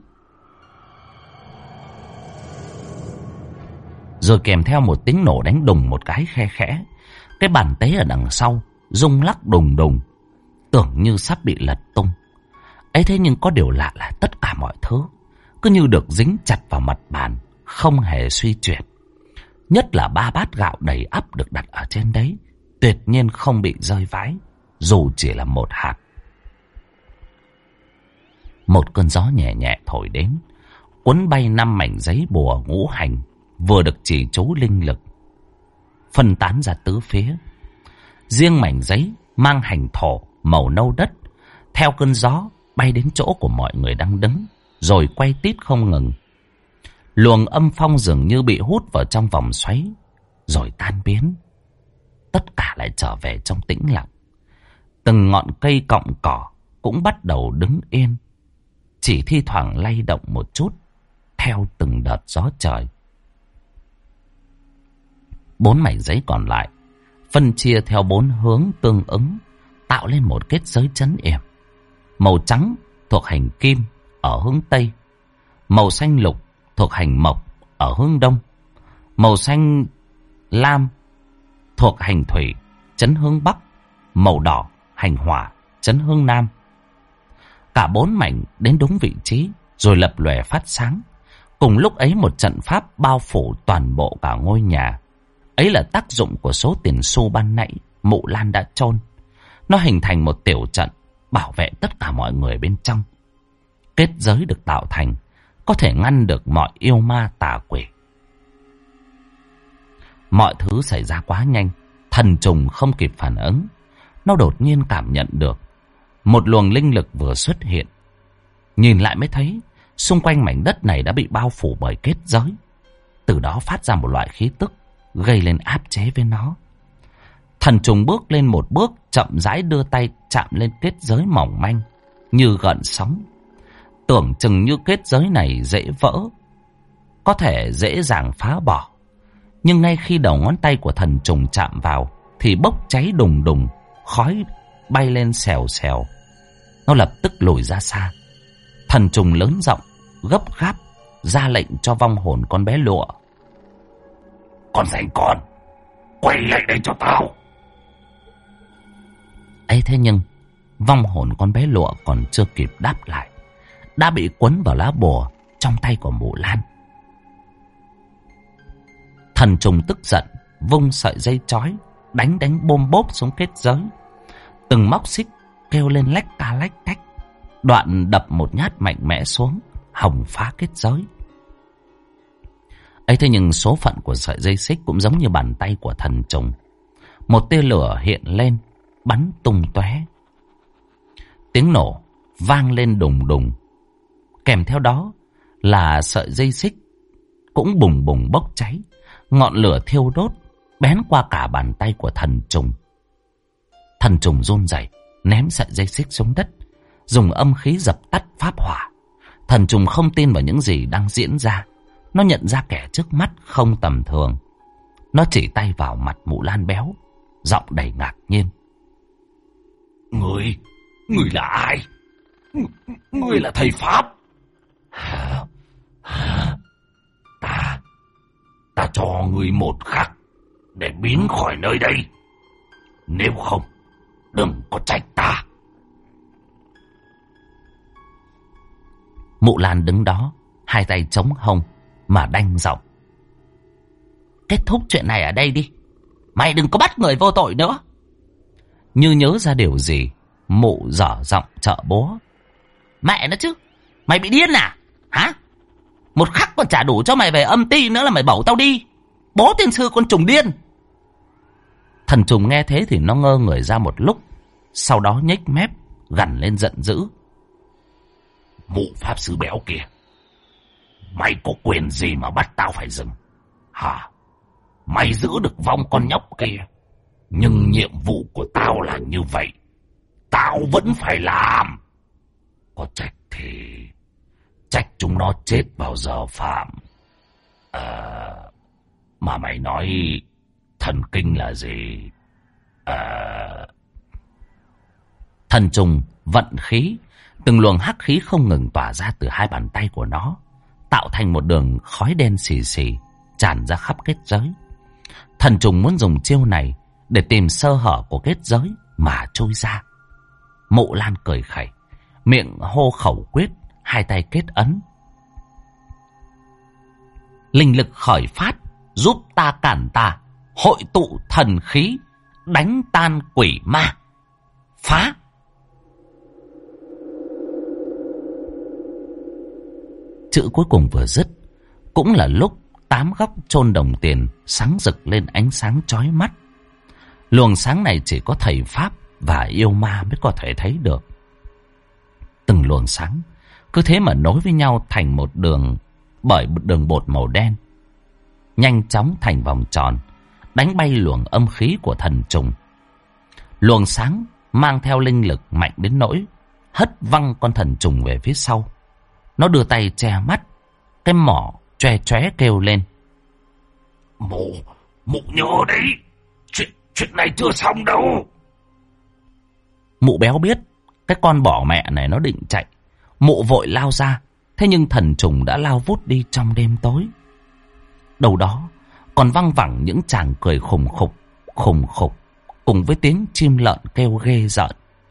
Rồi kèm theo một tiếng nổ đánh đùng một cái khe khẽ. Cái bàn tế ở đằng sau rung lắc đùng đùng, tưởng như sắp bị lật tung. Ấy thế nhưng có điều lạ là tất cả mọi thứ cứ như được dính chặt vào mặt bàn, không hề suy chuyển. Nhất là 3 bát gạo đầy ắp được đặt ở trên đấy, tuyệt nhiên không bị rơi vãi, dù chỉ là một hạt. Một cơn gió nhẹ nhẹ thổi đến, cuốn bay 5 mảnh giấy bùa ngũ hành vừa được chỉ chú linh lực, phân tán ra tứ phía. Riêng mảnh giấy mang hành thổ màu nâu đất theo cơn gió bay đến chỗ của mọi người đang đứng, rồi quay tít không ngừng. Luồng âm phong dường như bị hút vào trong vòng xoáy, rồi tan biến. Tất cả lại trở về trong tĩnh lặng. Từng ngọn cây cọng cỏ cũng bắt đầu đứng yên, chỉ thi thoảng lay động một chút theo từng đợt gió trời. 4 mảnh giấy còn lại phân chia theo 4 hướng tương ứng, tạo lên một kết giới trấn yểm. Màu trắng thuộc hành kim ở hướng Tây, màu xanh lục thuộc hành mộc ở hướng Đông, màu xanh lam thuộc hành thủy trấn hướng Bắc, màu đỏ hành hỏa trấn hướng Nam. Cả 4 mảnh đến đúng vị trí rồi lập lòe phát sáng. Cùng lúc ấy một trận pháp bao phủ toàn bộ cả ngôi nhà. Ấy là tác dụng của số tiền xu ban nãy mụ Lan đã chôn. Nó hình thành một tiểu trận bảo vệ tất cả mọi người bên trong. Kết giới được tạo thành có thể ngăn được mọi yêu ma tà quỷ. Mọi thứ xảy ra quá nhanh, Thần trùng không kịp phản ứng. Nó đột nhiên cảm nhận được một luồng linh lực vừa xuất hiện. Nhìn lại mới thấy xung quanh mảnh đất này đã bị bao phủ bởi kết giới. Từ đó phát ra một loại khí tức gây lên áp chế với nó. Thần trùng bước lên một bước, chậm rãi đưa tay chạm lên kết giới mỏng manh như gợn sóng. Tưởng chừng như kết giới này dễ vỡ, có thể dễ dàng phá bỏ. Nhưng ngay khi đầu ngón tay của thần trùng chạm vào thì bốc cháy đùng đùng, khói bay lên xèo xèo. Nó lập tức lùi ra xa. Thần trùng lớn giọng gấp gáp ra lệnh cho vong hồn con bé lụa. Con rảnh con, quay lại đây cho tao. Ấy thế nhưng vong hồn con bé lụa còn chưa kịp đáp lại, đã bị quấn vào lá bùa trong tay của Mụ Lan. Thần trùng tức giận vung sợi dây chói đánh bôm bốp xuống kết giới. Từng móc xích kêu lên lách ca lách cách, đoạn đập một nhát mạnh mẽ xuống, hòng phá kết giới. Ấy thế nhưng số phận của sợi dây xích cũng giống như bàn tay của thần trùng. Một tia lửa hiện lên, bắn tung tóe. Tiếng nổ vang lên đùng đùng. Kèm theo đó là sợi dây xích cũng bùng bùng bốc cháy. Ngọn lửa thiêu đốt bén qua cả bàn tay của thần trùng. Thần trùng run rẩy ném sợi dây xích xuống đất, dùng âm khí dập tắt pháp hỏa. Thần trùng không tin vào những gì đang diễn ra. Nó nhận ra kẻ trước mắt không tầm thường. Nó chỉ tay vào mặt Mụ Lan béo, giọng đầy ngạc nhiên. Người là ai? Người là thầy Pháp? Ta cho người một khắc để biến khỏi nơi đây. Nếu không, đừng có trách ta. Mụ Lan đứng đó, hai tay chống hông mà đanh giọng. Kết thúc chuyện này ở đây đi. Mày đừng có bắt người vô tội nữa. Như nhớ ra điều gì, Mụ dở giọng trợ búa. Mẹ nó chứ, mày bị điên à? Hả? Một khắc còn chả đủ cho mày về âm ty nữa là mày bảo tao đi. Bố tiên sư con trùng điên. Thần trùng nghe thế thì nó ngơ người ra một lúc, sau đó nhếch mép gằn lên giận dữ. Mụ pháp sư béo kìa, mày có quyền gì mà bắt tao phải dừng? Hả? Mày giữ được vong con nhóc kia, nhưng nhiệm vụ của tao là như vậy, tao vẫn phải làm. Có trách thì trách chúng nó chết vào giờ phạm. Mà mày nói thần kinh là gì? Thần trùng vận khí, từng luồng hắc khí không ngừng tỏa ra từ hai bàn tay của nó, tạo thành một đường khói đen xì xì tràn ra khắp kết giới. Thần trùng muốn dùng chiêu này để tìm sơ hở của kết giới mà trôi ra. Mụ Lan cười khẩy, miệng hô khẩu quyết, hai tay kết ấn. Linh lực khởi phát, giúp ta cản tà, hội tụ thần khí, đánh tan quỷ ma, phá. Chữ cuối cùng vừa dứt, cũng là lúc 8 góc chôn đồng tiền sáng rực lên ánh sáng chói mắt. Luồng sáng này chỉ có thầy Pháp và yêu ma mới có thể thấy được. Từng luồng sáng cứ thế mà nối với nhau thành một đường, bởi đường bột màu đen, nhanh chóng thành vòng tròn, đánh bay luồng âm khí của thần trùng. Luồng sáng mang theo linh lực mạnh đến nỗi hất văng con thần trùng về phía sau. Nó đưa tay che mắt, cái mỏ choe choé kêu lên. Mụ nhớ đấy, chuyện này chưa xong đâu. Mụ béo biết cái con bỏ mẹ này nó định chạy. Mụ vội lao ra, thế nhưng thần trùng đã lao vút đi trong đêm tối. Đầu đó còn văng vẳng những chàng cười khùng khục cùng với tiếng chim lợn kêu ghê rợn.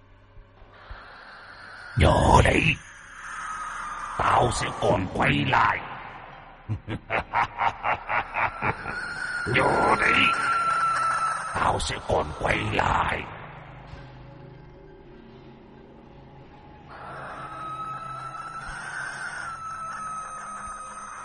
Nhớ đấy, tao sẽ còn quay lại. Nhớ đấy, tao sẽ còn quay lại.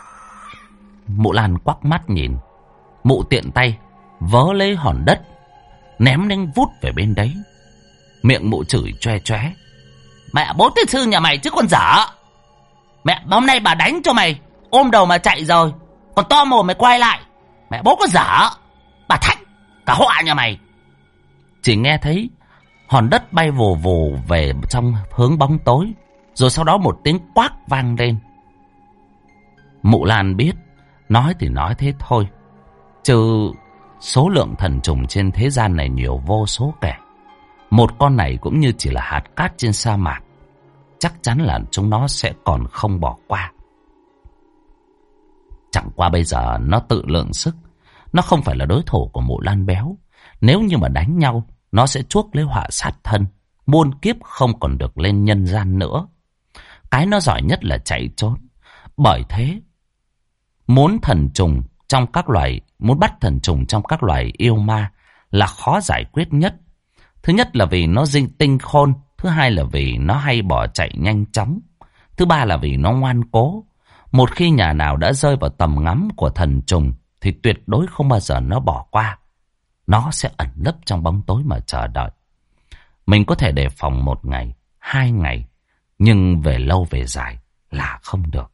Mụ Lan quắc mắt nhìn. Mụ tiện tay vớ lấy hòn đất ném đánh vút về bên đấy. Miệng mụ chửi choe choé: Mẹ bố tiên sư nhà mày chứ con dở. Mẹ hôm nay bà đánh cho mày ôm đầu mà chạy rồi, còn to mồm mày quay lại. Mẹ bố có dở. Bà Thạnh, cả họa nhà mày. Chỉ nghe thấy hòn đất bay vù vù về trong hướng bóng tối, rồi sau đó một tiếng quát vang lên. Mụ Lan biết, nói thì nói thế thôi, chứ số lượng thần trùng trên thế gian này nhiều vô số kể. Một con này cũng như chỉ là hạt cát trên sa mạc, chắc chắn là chúng nó sẽ còn không bỏ qua. Chẳng qua bây giờ nó tự lượng sức, nó không phải là đối thủ của mụ Lan béo. Nếu như mà đánh nhau, nó sẽ chuốc lấy họa sát thân, muôn kiếp không còn được lên nhân gian nữa. Cái nó giỏi nhất là chạy trốn. Bởi thế, muốn bắt thần trùng trong các loài yêu ma là khó giải quyết nhất. Thứ nhất là vì nó tinh khôn, thứ hai là vì nó hay bỏ chạy nhanh chóng, thứ ba là vì nó ngoan cố. Một khi nhà nào đã rơi vào tầm ngắm của thần trùng thì tuyệt đối không bao giờ nó bỏ qua. Nó sẽ ẩn nấp trong bóng tối mà chờ đợi. Mình có thể đề phòng 1 ngày, 2 ngày, nhưng về lâu về dài là không được.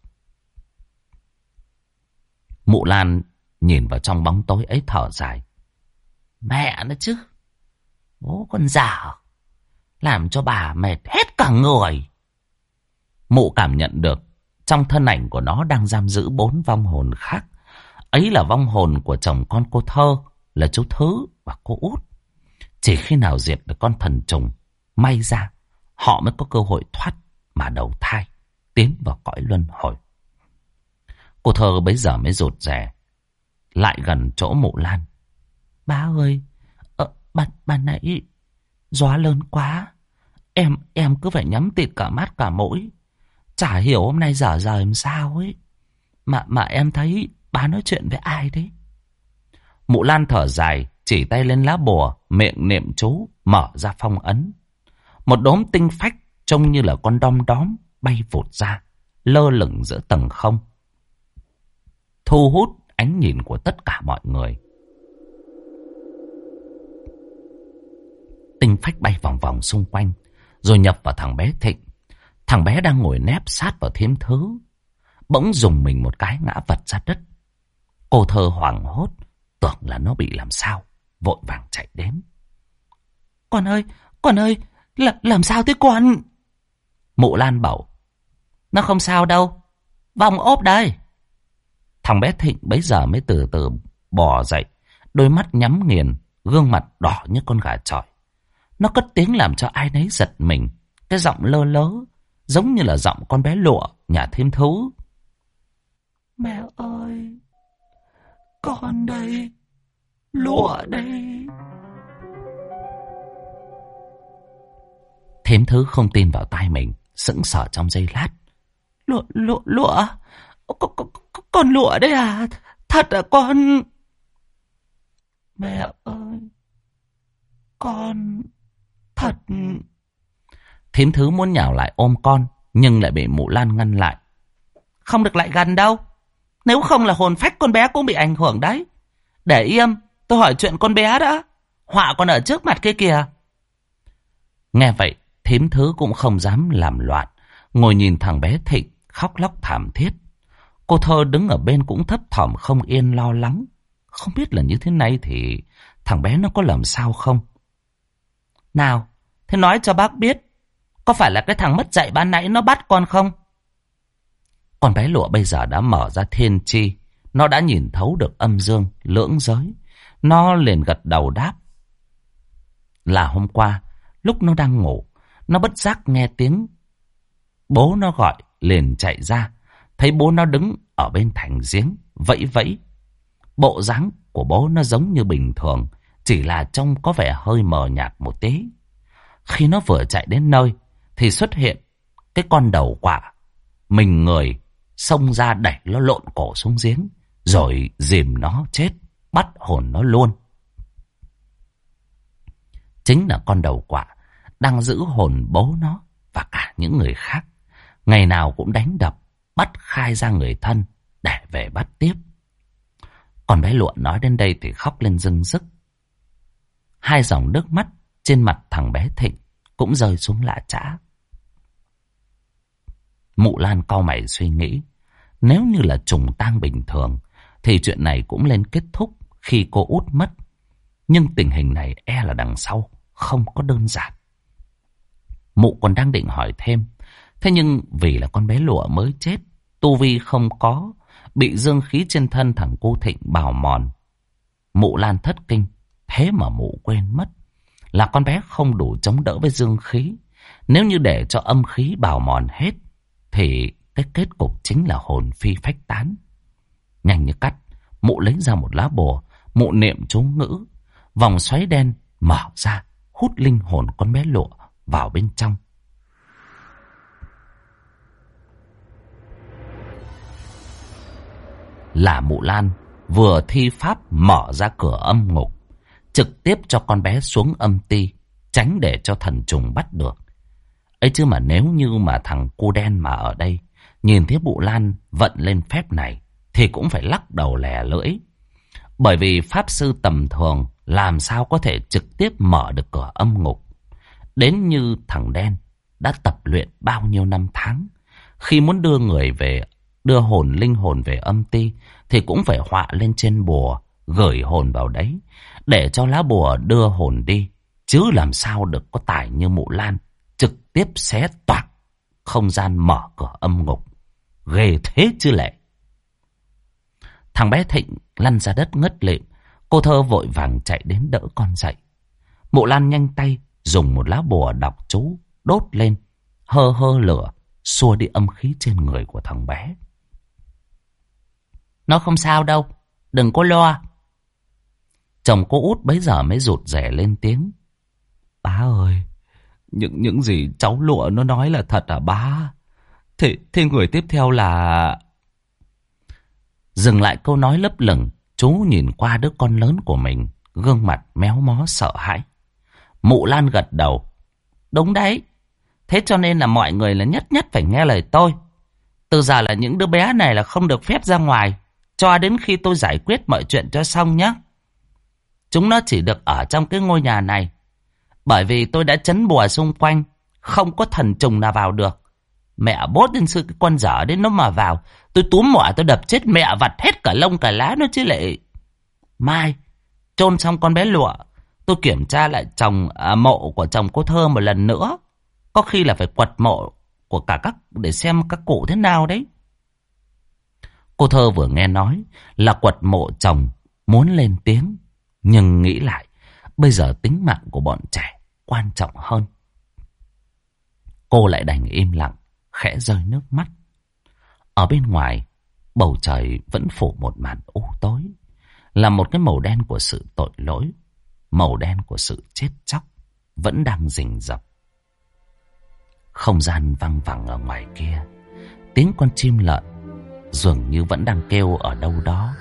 Mụ Lan nhìn vào trong bóng tối ấy thở dài: Mẹ nó chứ, bố con già làm cho bà mệt hết cả người. Mụ cảm nhận được trong thân ảnh của nó đang giam giữ 4 vong hồn khác. Ấy là vong hồn của chồng con cô Thơ, là chú Thứ và cô Út. Chỉ khi nào diệt được con thần trùng, may ra họ mới có cơ hội thoát mà đầu thai, tiến vào cõi luân hồi. Cô Thơ bấy giờ mới rụt rè lại gần chỗ mụ Lan: Bà ơi, ban nãy gió lớn quá, em cứ phải nhắm tịt cả mắt cả mũi, chả hiểu hôm nay dở làm sao ấy. Mà em thấy bà nói chuyện với ai đấy? Mụ Lan thở dài, chỉ tay lên lá bùa, miệng niệm chú, mở ra phong ấn. Một đốm tinh phách trông như là con đom đóm bay vụt ra, lơ lửng giữa tầng không, thu hút ánh nhìn của tất cả mọi người. Tinh phách bay vòng vòng xung quanh, rồi nhập vào thằng bé Thịnh. Thằng bé đang ngồi nép sát vào Thiếm Thứ, bỗng dùng mình một cái ngã vật ra đất. Cô Thơ hoảng hốt, tưởng là nó bị làm sao, vội vàng chạy đến: Con ơi, làm sao thế con? Mụ Lan bảo: Nó không sao đâu, vòng ốp đây. Thằng bé Thịnh bấy giờ mới từ từ bò dậy, đôi mắt nhắm nghiền, gương mặt đỏ như con gà chọi. Nó cất tiếng làm cho ai nấy giật mình, cái giọng lơ lớ giống như là giọng con bé Lụa nhà Thiêm Thứ: Mẹ ơi, con đây, Lụa đây. Thiếm Thứ không tin vào tai mình, sững sờ trong giây lát: Lụa, con Lụa đấy à? Thật à con? Mẹ ơi, con thật. Thiếm Thứ muốn nhào lại ôm con, nhưng lại bị mụ Lan ngăn lại: Không được lại gần đâu, nếu không là hồn phách con bé cũng bị ảnh hưởng đấy. Để im, tôi hỏi chuyện con bé đã, họa còn ở trước mặt kia kìa. Nghe vậy, Thiếm Thứ cũng không dám làm loạn, ngồi nhìn thằng bé Thịnh khóc lóc thảm thiết. Cô Thơ đứng ở bên cũng thấp thỏm không yên, lo lắng, không biết là như thế này thì thằng bé nó có làm sao không. Nào, thế nói cho bác biết, có phải là cái thằng mất dạy ban nãy nó bắt con không? Con bé Lụa bây giờ đã mở ra thiên tri, nó đã nhìn thấu được âm dương lưỡng giới. Nó liền gật đầu đáp là hôm qua lúc nó đang ngủ, nó bất giác nghe tiếng bố nó gọi, liền chạy ra, thấy bố nó đứng ở bên thành giếng vẫy vẫy. Bộ dáng của bố nó giống như bình thường, chỉ là trông có vẻ hơi mờ nhạt một tí. Khi nó vừa chạy đến nơi thì xuất hiện cái con đầu quạ, mình người xông ra đẩy nó lộn cổ xuống giếng, rồi dìm nó chết, bắt hồn nó luôn. Chính là con đầu quạ đang giữ hồn bố nó và cả những người khác, ngày nào cũng đánh đập, bắt khai ra người thân để về bắt tiếp. Con bé Lụa nói đến đây thì khóc lên rưng rức. Hai dòng nước mắt trên mặt thằng bé Thịnh cũng rơi xuống lã chã. Mụ Lan cau mày suy nghĩ, nếu như là trùng tang bình thường thì chuyện này cũng lên kết thúc khi cô út mất. Nhưng tình hình này e là đằng sau không có đơn giản. Mụ còn đang định hỏi thêm, thế nhưng vì là con bé Lụa mới chết, tu vi không có, bị dương khí trên thân thằng cô Thịnh bào mòn. Mụ Lan thất kinh, thế mà mụ quên mất là con bé không đủ chống đỡ với dương khí. Nếu như để cho âm khí bào mòn hết thì cái kết cục chính là hồn phi phách tán. Nhanh như cắt, mụ lấy ra một lá bùa, mụ niệm chú ngữ, vòng xoáy đen mở ra, hút linh hồn con bé Lụa vào bên trong. Là mụ Lan vừa thi pháp mở ra cửa âm ngục, trực tiếp cho con bé xuống âm ti, tránh để cho thần trùng bắt được. Ấy chứ mà nếu như mà thằng cu đen mà ở đây nhìn thấy mụ Lan vận lên phép này thì cũng phải lắc đầu lè lưỡi. Bởi vì pháp sư tầm thường làm sao có thể trực tiếp mở được cửa âm ngục. Đến như thằng đen đã tập luyện bao nhiêu năm tháng, khi muốn đưa người về, đưa linh hồn về âm ti thì cũng phải họa lên trên bùa, gửi hồn vào đấy để cho lá bùa đưa hồn đi. Chứ làm sao được có tài như mụ Lan trực tiếp xé toạc không gian mở cửa âm ngục. Ghê thế chứ lệ. Thằng bé Thịnh lăn ra đất ngất lịm. Cô Thơ vội vàng chạy đến đỡ con dậy. Mụ Lan nhanh tay dùng một lá bùa đọc chú, đốt lên, hơ hơ lửa, xua đi âm khí trên người của thằng bé. Nó không sao đâu, đừng có lo. Chồng cô út bấy giờ mới rụt rè lên tiếng. Bá ơi, những gì cháu Lụa nó nói là thật à bá? Thế người tiếp theo là... Dừng lại câu nói lấp lửng, chú nhìn qua đứa con lớn của mình, gương mặt méo mó sợ hãi. Mụ Lan gật đầu. Đúng đấy, thế cho nên là mọi người là nhất nhất phải nghe lời tôi. Từ giờ là những đứa bé này là không được phép ra ngoài, cho đến khi tôi giải quyết mọi chuyện cho xong nhé. Chúng nó chỉ được ở trong cái ngôi nhà này, bởi vì tôi đã trấn bùa xung quanh, không có thần trùng nào vào được. Mẹ bốt đến sư cái con dở đến nó mà vào, tôi túm mỏ tôi đập chết mẹ vặt hết cả lông cả lá nó chứ lệ. Mai chôn xong con bé Lụa, tôi kiểm tra lại mộ của chồng cô Thơ một lần nữa. Có khi là phải quật mộ của cả các để xem các cụ thế nào đấy. Cô Thơ vừa nghe nói là quật mộ chồng, muốn lên tiếng, nhưng nghĩ lại bây giờ tính mạng của bọn trẻ quan trọng hơn. Cô lại đành im lặng, khẽ rơi nước mắt. Ở bên ngoài, bầu trời vẫn phủ một màn u tối, là một cái màu đen của sự tội lỗi, màu đen của sự chết chóc vẫn đang rình rập. Không gian văng vẳng ở ngoài kia, tiếng con chim lợn dường như vẫn đang kêu ở đâu đó.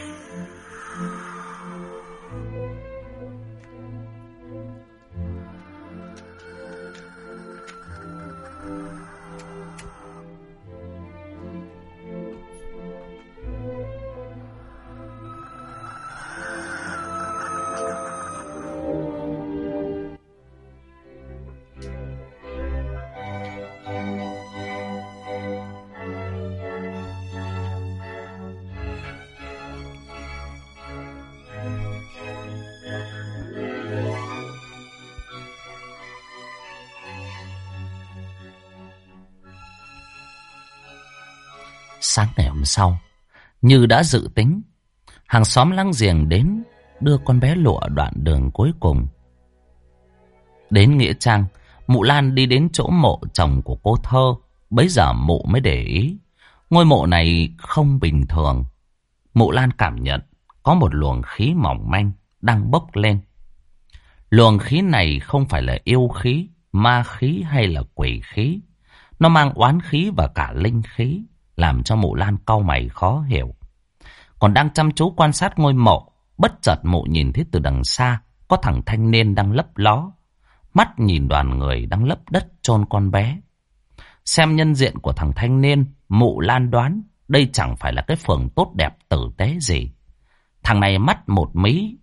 Sáng ngày hôm sau, như đã dự tính, hàng xóm láng giềng đến đưa con bé Lụa đoạn đường cuối cùng. Đến nghĩa trang, mụ Lan đi đến chỗ mộ chồng của cô Thơ. Bấy giờ mụ mới để ý, ngôi mộ này không bình thường. Mụ Lan cảm nhận có một luồng khí mỏng manh đang bốc lên. Luồng khí này không phải là yêu khí, ma khí hay là quỷ khí. Nó mang oán khí và cả linh khí, làm cho mụ Lan cau mày khó hiểu. Còn đang chăm chú quan sát ngôi mộ, bất chợt mụ nhìn thấy từ đằng xa có thằng thanh niên đang lấp ló, mắt nhìn đoàn người đang lấp đất chôn con bé. Xem nhân diện của thằng thanh niên, mụ Lan đoán đây chẳng phải là cái phường tốt đẹp tử tế gì. Thằng này mắt một mí,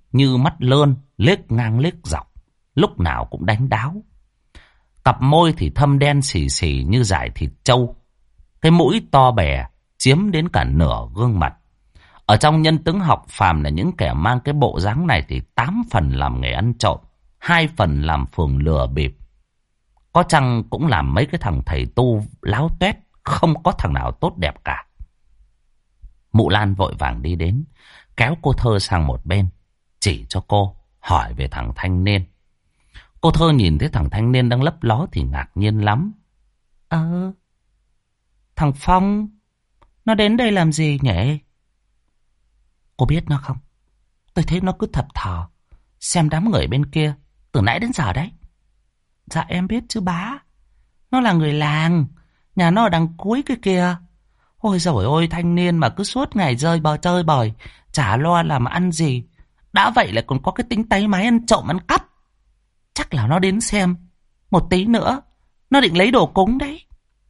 như mắt lươn, liếc ngang liếc dọc, lúc nào cũng đánh đáo. Cặp môi thì thâm đen xì xì như dải thịt trâu. Cái mũi to bè chiếm đến cả nửa gương mặt. Ở trong nhân tướng học, phàm là những kẻ mang cái bộ dáng này thì 8 phần làm nghề ăn trộm, 2 phần làm phường lừa bịp. Có chăng cũng làm mấy cái thằng thầy tu láo tuét, không có thằng nào tốt đẹp cả. Mụ Lan vội vàng đi đến, kéo cô Thơ sang một bên, chỉ cho cô, hỏi về thằng thanh niên. Cô Thơ nhìn thấy thằng thanh niên đang lấp ló thì ngạc nhiên lắm. Thằng Phong, nó đến đây làm gì nhỉ? Cô biết nó không? Tôi thấy nó cứ thập thò xem đám người bên kia từ nãy đến giờ đấy. Dạ em biết chứ bá. Nó là người làng, nhà nó ở đằng cuối kia kìa. Ôi dồi ôi, thanh niên mà cứ suốt ngày chơi bời, chả lo làm ăn gì. Đã vậy lại còn có cái tính táy máy ăn trộm ăn cắp. Chắc là nó đến xem. Một tí nữa nó định lấy đồ cúng đấy.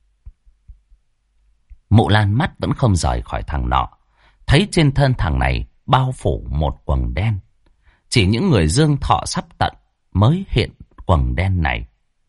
Mụ Lan mắt vẫn không rời khỏi thằng nọ. Thấy trên thân thằng này bao phủ một quầng đen. Chỉ những người dương thọ sắp tận mới hiện quầng đen này.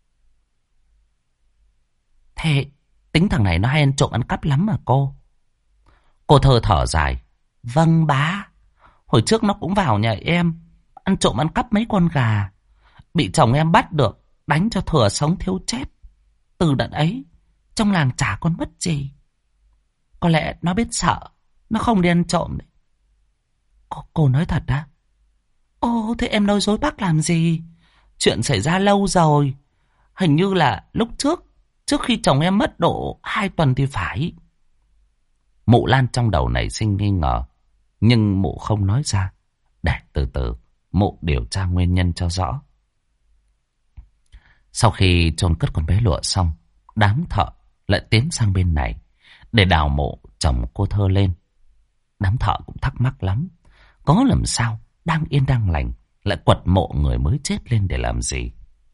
Thế tính thằng này nó hay ăn trộm ăn cắp lắm mà cô. Cô Thơ thở dài. Vâng bá. Hồi trước nó cũng vào nhà em ăn trộm ăn cắp mấy con gà. Bị chồng em bắt được, đánh cho thừa sống thiếu chết. Từ đợt ấy trong làng chả còn mất gì. Có lẽ nó biết sợ, nó không đi ăn trộm đấy. Cô nói thật á? Ồ, thế em nói dối bác làm gì? Chuyện xảy ra lâu rồi. Hình như là lúc trước khi chồng em mất độ 2 tuần thì phải. Mụ Lan trong đầu nảy sinh nghi ngờ, nhưng mụ không nói ra, để từ từ mụ điều tra nguyên nhân cho rõ. Sau khi chôn cất con bé Lụa xong, đám thợ lại tiến sang bên này để đào mộ chồng cô Thơ lên. Đám thợ cũng thắc mắc lắm, có làm sao đang yên đang lành lại quật mộ người mới chết lên để làm gì?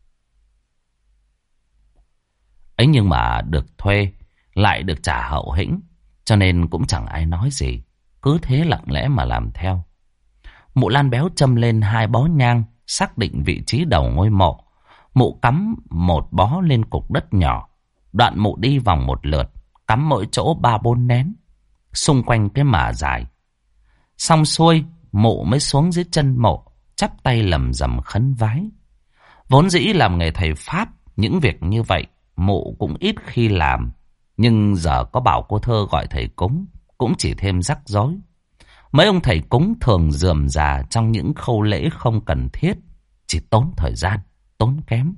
Ấy nhưng mà được thuê lại được trả hậu hĩnh, cho nên cũng chẳng ai nói gì, cứ thế lặng lẽ mà làm theo. Mụ Lan béo châm lên 2 bó nhang, xác định vị trí đầu ngôi mộ. Mụ cắm một bó lên cục đất nhỏ, đoạn mụ đi vòng một lượt, cắm mỗi chỗ 3-4 nén xung quanh cái mả dài. Xong xuôi, mụ mới xuống dưới chân mộ, chắp tay lầm rầm khấn vái. Vốn dĩ làm nghề thầy Pháp, những việc như vậy mụ cũng ít khi làm, nhưng giờ có bảo cô Thơ gọi thầy cúng cũng chỉ thêm rắc rối. Mấy ông thầy cúng thường rườm rà trong những khâu lễ không cần thiết, chỉ tốn thời gian, tốn kém.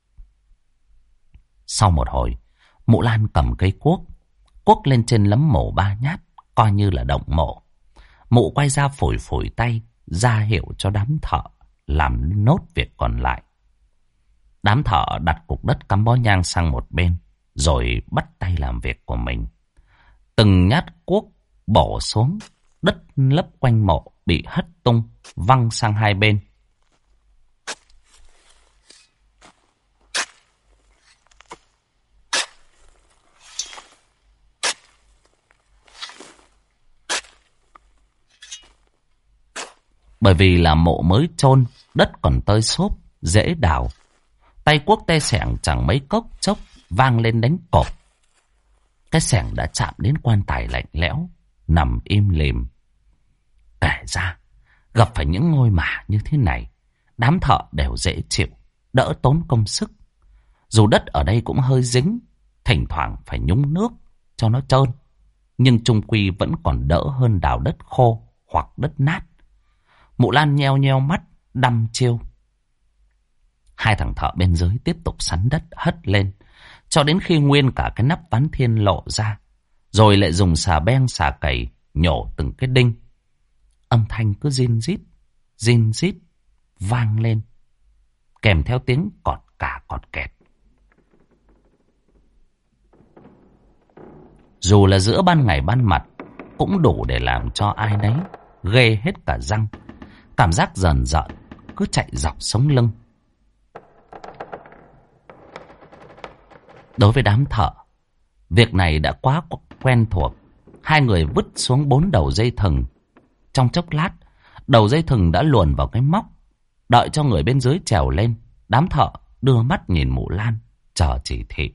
Sau một hồi, mụ Lan cầm cây cuốc lên trên lấm mổ 3 nhát, coi như là động mộ. Mụ quay ra phủi phủi tay, ra hiệu cho đám thợ làm nốt việc còn lại. Đám thợ đặt cục đất cắm bó nhang sang một bên, rồi bắt tay làm việc của mình. Từng nhát cuốc bổ xuống, đất lấp quanh mộ bị hất tung, văng sang hai bên. Bởi vì là mộ mới chôn, đất còn tơi xốp, dễ đào. Tay cuốc tay xẻng chẳng mấy cốc chốc vang lên đánh cột. Cái xẻng đã chạm đến quan tài lạnh lẽo, nằm im lìm. Kể ra, gặp phải những ngôi mả như thế này, đám thợ đều dễ chịu, đỡ tốn công sức. Dù đất ở đây cũng hơi dính, thỉnh thoảng phải nhúng nước cho nó trơn, nhưng chung quy vẫn còn đỡ hơn đào đất khô hoặc đất nát. Mụ Lan nheo nheo mắt, đăm chiêu. Hai thằng thợ bên dưới tiếp tục sắn đất hất lên, cho đến khi nguyên cả cái nắp ván thiên lộ ra, rồi lại dùng xà beng xà cày nhổ từng cái đinh. Âm thanh cứ rin rít vang lên, kèm theo tiếng cọt cả cọt kẹt. Dù là giữa ban ngày ban mặt, cũng đủ để làm cho ai nấy ghê hết cả răng. Cảm giác rờn rợn cứ chạy dọc sống lưng. Đối với đám thợ, việc này đã quá quen thuộc. Hai người vứt xuống 4 đầu dây thừng. Trong chốc lát, Đầu dây thừng đã luồn vào cái móc. Đợi cho người bên dưới trèo lên, đám thợ đưa mắt nhìn mụ Lan, chờ chỉ thị.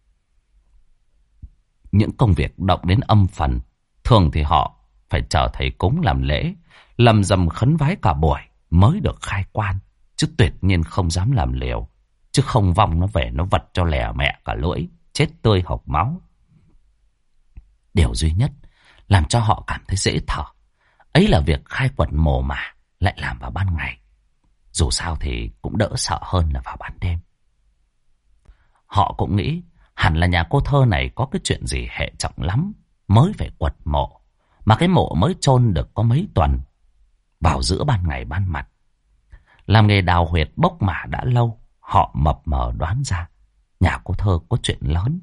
Những công việc động đến âm phần, thường thì họ phải chờ thầy cúng làm lễ, lầm rầm khấn vái cả buổi mới được khai quan, chứ tuyệt nhiên không dám làm liều, chứ không vong nó về nó vật cho lè mẹ cả lưỡi, chết tươi hộc máu. Điều duy nhất làm cho họ cảm thấy dễ thở ấy là việc khai quật mồ mả lại làm vào ban ngày. Dù sao thì cũng đỡ sợ hơn là vào ban đêm. Họ cũng nghĩ hẳn là nhà cô Thơ này có cái chuyện gì hệ trọng lắm mới phải quật mộ, mà cái mộ mới chôn được có mấy tuần, vào giữa ban ngày ban mặt. Làm nghề đào huyệt bốc mả đã lâu, họ mập mờ đoán ra nhà cô Thơ có chuyện lớn.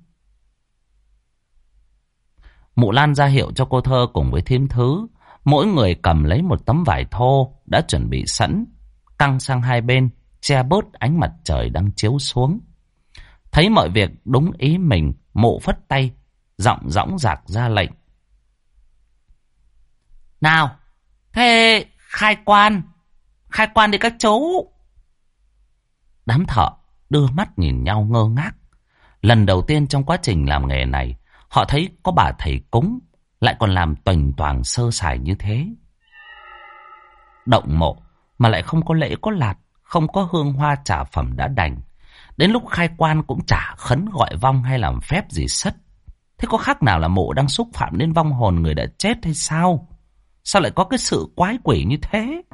Mụ Lan ra hiệu cho cô Thơ cùng với thím Thứ, mỗi người cầm lấy một tấm vải thô đã chuẩn bị sẵn, căng sang hai bên, che bớt ánh mặt trời đang chiếu xuống. Thấy mọi việc đúng ý mình, mụ phất tay, giọng dõng dạc ra lệnh. Nào, thế khai quan đi các chú. Đám thợ đưa mắt nhìn nhau ngơ ngác. Lần đầu tiên trong quá trình làm nghề này, họ thấy có bà thầy cúng lại còn làm toành toàng sơ sài như thế. Động mộ mà lại không có lễ có lạt, không có hương hoa trả phẩm đã đành. Đến lúc khai quan cũng chả khấn gọi vong hay làm phép gì sất. Thế có khác nào là mộ đang xúc phạm đến vong hồn người đã chết hay sao? Sao lại có cái sự quái quỷ như thế?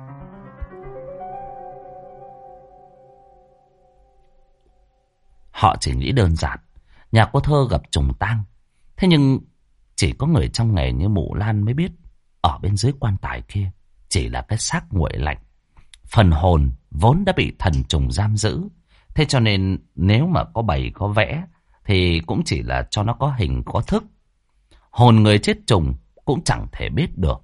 Họ chỉ nghĩ đơn giản, nhà cô Thơ gặp trùng tang. Thế nhưng chỉ có người trong nghề như mụ Lan mới biết, ở bên dưới quan tài kia chỉ là cái xác nguội lạnh. Phần hồn vốn đã bị thần trùng giam giữ. Thế cho nên nếu mà có bày có vẽ thì cũng chỉ là cho nó có hình có thức. Hồn người chết trùng cũng chẳng thể biết được.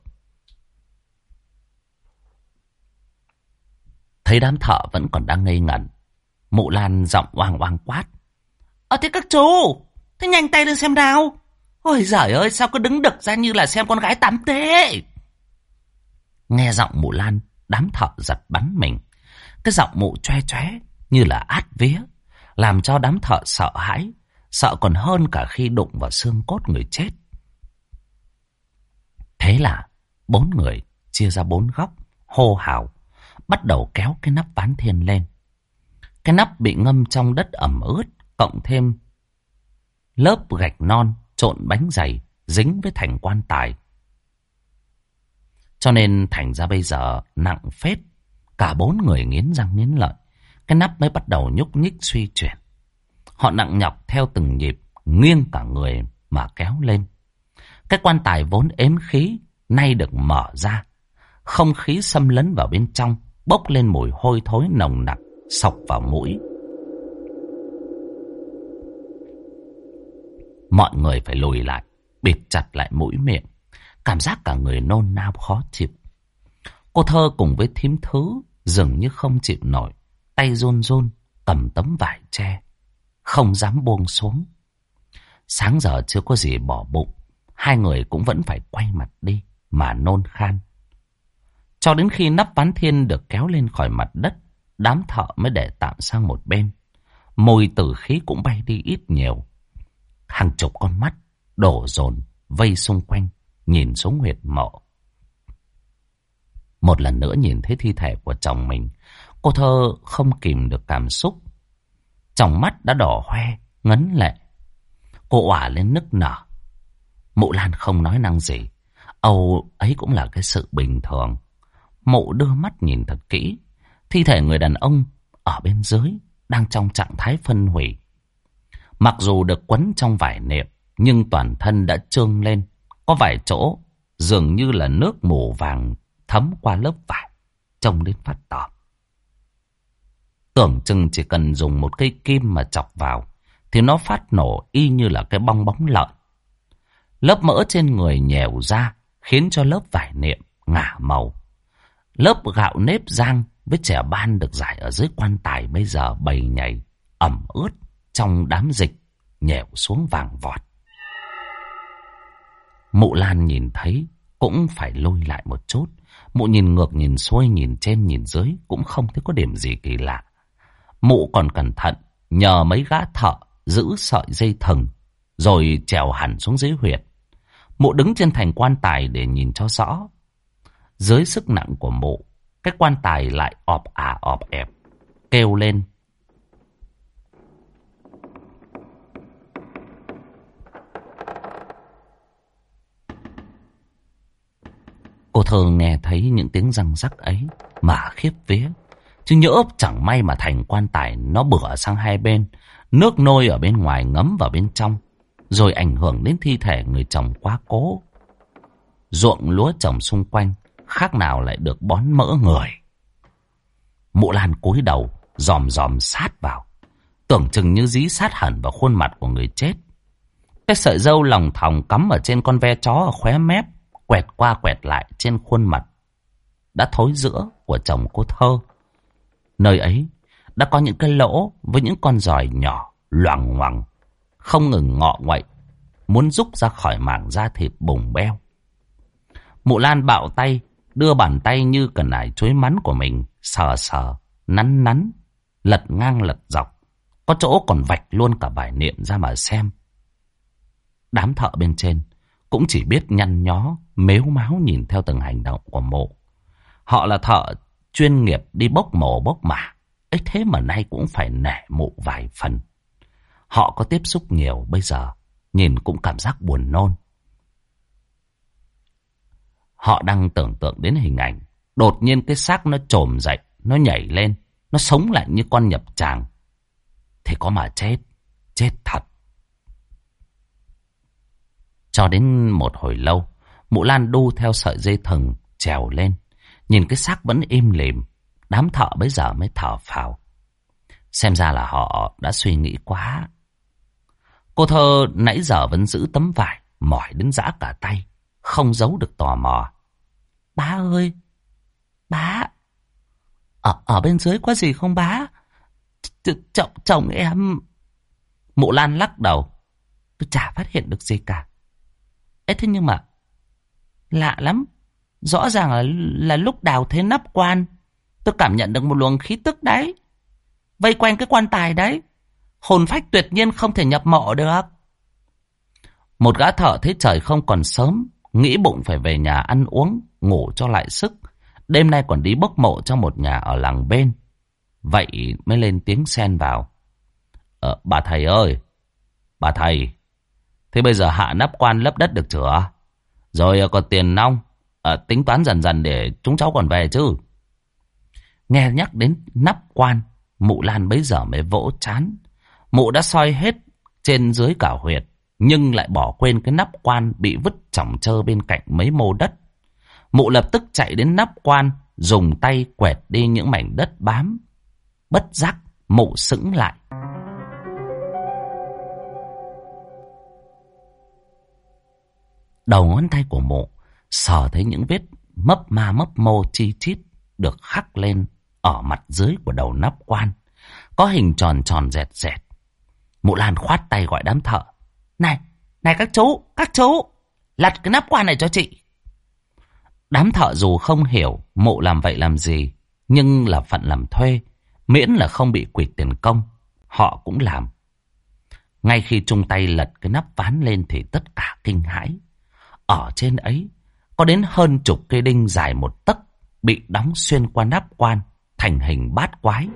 Thấy đám thợ vẫn còn đang ngây ngẩn, mụ Lan giọng oang oang quát. Thế các chú, thế nhanh tay lên xem nào. Ôi giời ơi, sao cứ đứng đực ra như là xem con gái tắm thế? Nghe giọng mụ Lan, đám thợ giật bắn mình. Cái giọng mụ choe choé như là át vía, làm cho đám thợ sợ hãi, sợ còn hơn cả khi đụng vào xương cốt người chết. Thế là 4 người chia ra 4 góc, hô hào, bắt đầu kéo cái nắp ván thiên lên. Cái nắp bị ngâm trong đất ẩm ướt, cộng thêm lớp gạch non trộn bánh dày dính với thành quan tài. Cho nên thành ra bây giờ nặng phết. Cả 4 người nghiến răng nghiến lợi, cái nắp mới bắt đầu nhúc nhích suy chuyển. Họ nặng nhọc theo từng nhịp, nghiêng cả người mà kéo lên. Cái quan tài vốn ếm khí nay được mở ra. Không khí xâm lấn vào bên trong, bốc lên mùi hôi thối nồng nặc, xộc vào mũi. Mọi người phải lùi lại, bịt chặt lại mũi miệng, cảm giác cả người nôn nao khó chịu. Cô Thơ cùng với thím Thứ dường như không chịu nổi, tay run run cầm tấm vải che, không dám buông xuống. Sáng giờ chưa có gì bỏ bụng, hai người cũng vẫn phải quay mặt đi mà nôn khan. Cho đến khi nắp ván thiên được kéo lên khỏi mặt đất, đám thợ mới để tạm sang một bên. Mùi tử khí cũng bay đi ít nhiều. Hàng chục con mắt đổ dồn vây xung quanh, nhìn xuống huyệt mộ. Một lần nữa nhìn thấy thi thể của chồng mình, cô Thơ không kìm được cảm xúc. Tròng mắt đã đỏ hoe, ngấn lệ. Cô òa lên nức nở. Mụ Lan không nói năng gì. Âu ấy cũng là cái sự bình thường. Mụ đưa mắt nhìn thật kỹ. Thi thể người đàn ông ở bên dưới đang trong trạng thái phân hủy. Mặc dù được quấn trong vải nệm, nhưng toàn thân đã trương lên. Có vài chỗ dường như là nước mù vàng thấm qua lớp vải, trông đến phát tởm. Tưởng chừng chỉ cần dùng một cây kim mà chọc vào thì nó phát nổ y như là cái bong bóng lợn. Lớp mỡ trên người nhèo ra khiến cho lớp vải nệm ngả màu. Lớp gạo nếp rang với chè ban được rải ở dưới quan tài bây giờ bầy nhầy, ẩm ướt trong đám dịch nhèo xuống vàng vọt. Mụ Lan nhìn thấy, cũng phải lôi lại một chút. Mụ nhìn ngược nhìn xuôi, nhìn trên nhìn dưới, cũng không thấy có điểm gì kỳ lạ. Mụ còn cẩn thận nhờ mấy gã thợ giữ sợi dây thừng, rồi trèo hẳn xuống dưới huyệt. Mụ đứng trên thành quan tài để nhìn cho rõ. Dưới sức nặng của mụ, cái quan tài lại ọp ọp ẹp, kêu lên. Cô Thơ nghe thấy những tiếng răng rắc ấy mà khiếp vía. Chứ nhỡ chẳng may mà thành quan tài nó bửa sang hai bên, nước nôi ở bên ngoài ngấm vào bên trong, rồi ảnh hưởng đến thi thể người chồng quá cố. Ruộng lúa trồng xung quanh khác nào lại được bón mỡ người. Mụ Lan cúi đầu dòm dòm sát vào, tưởng chừng như dí sát hẳn vào khuôn mặt của người chết. Cái sợi râu lòng thòng cắm ở trên con ve chó ở khóe mép, quẹt qua quẹt lại trên khuôn mặt đã thối rữa của chồng cô Thơ. Nơi ấy đã có những cái lỗ với những con giòi nhỏ loằng ngoằng không ngừng ngọ nguậy, muốn rúc ra khỏi mảng da thịt bùng beo. Mụ Lan bạo tay, đưa bàn tay như cần ải chuối mắn của mình sờ sờ, nắn nắn, lật ngang lật dọc, có chỗ còn vạch luôn cả bài niệm ra mà xem. Đám thợ bên trên cũng chỉ biết nhăn nhó, mếu máo nhìn theo từng hành động của mụ. Họ là thợ chuyên nghiệp đi bốc mồ bốc mả, ấy thế mà nay cũng phải nể mụ vài phần. Họ có tiếp xúc nhiều, bây giờ nhìn cũng cảm giác buồn nôn. Họ đang tưởng tượng đến hình ảnh đột nhiên cái xác nó trồm dậy, nó nhảy lên, nó sống lại như con nhập tràng. Thì có mà chết, chết thật. Cho đến một hồi lâu, mụ Lan đu theo sợi dây thừng trèo lên, nhìn cái xác vẫn im lìm. Đám thợ bấy giờ mới thở phào. Xem ra là họ đã suy nghĩ quá. Cô Thơ nãy giờ vẫn giữ tấm vải, mỏi đến rã cả tay, không giấu được tò mò. Bá ơi, bá, ở bên dưới có gì không bá? Chồng em. Mụ Lan lắc đầu. Tôi chả phát hiện được gì cả. Ê, thế nhưng mà lạ lắm. Rõ ràng là lúc đào thế nắp quan, tôi cảm nhận được một luồng khí tức đấy, vây quanh cái quan tài đấy. Hồn phách tuyệt nhiên không thể nhập mộ được. Một gã thợ thấy trời không còn sớm, nghĩ bụng phải về nhà ăn uống, ngủ cho lại sức. Đêm nay còn đi bốc mộ cho một nhà ở làng bên. Vậy mới lên tiếng xen vào. Bà thầy ơi, bà thầy, thế bây giờ hạ nắp quan lấp đất được chưa? Rồi còn tiền nong, tính toán dần dần để chúng cháu còn về chứ. Nghe nhắc đến nắp quan, mụ Lan bấy giờ mới vỗ chán. Mụ đã soi hết trên dưới cả huyệt, nhưng lại bỏ quên cái nắp quan bị vứt chỏng chơ bên cạnh mấy mô đất. Mụ lập tức chạy đến nắp quan, dùng tay quẹt đi những mảnh đất bám. Bất giác, mụ sững lại. Đầu ngón tay của mụ sờ thấy những vết mấp ma mấp mô chi chít được khắc lên ở mặt dưới của đầu nắp quan, có hình tròn tròn dẹt dẹt. Mụ Lan khoát tay gọi đám thợ. Này các chú, lặt cái nắp quan này cho chị. Đám thợ dù không hiểu mụ làm vậy làm gì, nhưng là phận làm thuê, miễn là không bị quỵt tiền công, họ cũng làm. Ngay khi chung tay lật cái nắp ván lên thì tất cả kinh hãi. Ở trên ấy có đến hơn chục cây đinh dài 1 tấc bị đóng xuyên qua nắp quan thành hình bát quái.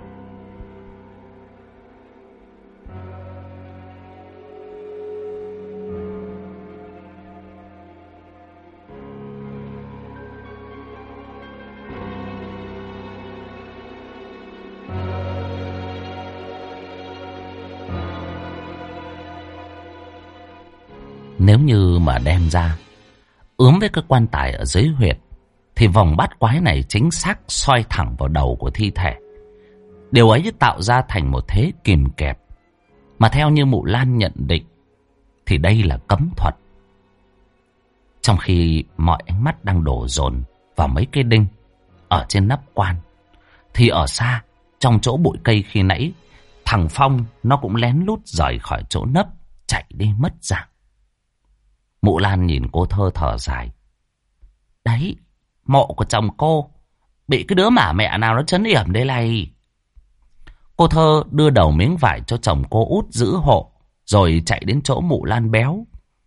Nếu như mà đem ra ướm với cái quan tài ở dưới huyệt, thì vòng bát quái này chính xác soi thẳng vào đầu của thi thể. Điều ấy tạo ra thành một thế kìm kẹp, mà theo như mụ Lan nhận định thì đây là cấm thuật. Trong khi mọi ánh mắt đang đổ dồn vào mấy cái đinh ở trên nắp quan, thì ở xa, trong chỗ bụi cây khi nãy, thằng Phong nó cũng lén lút rời khỏi chỗ nấp, chạy đi mất dạng. Mụ Lan nhìn cô Thơ thở dài. Đấy, mộ của chồng cô bị cái đứa mả mẹ nào nó trấn yểm đây này. Cô Thơ đưa đầu miếng vải cho chồng cô út giữ hộ, rồi chạy đến chỗ mụ Lan béo.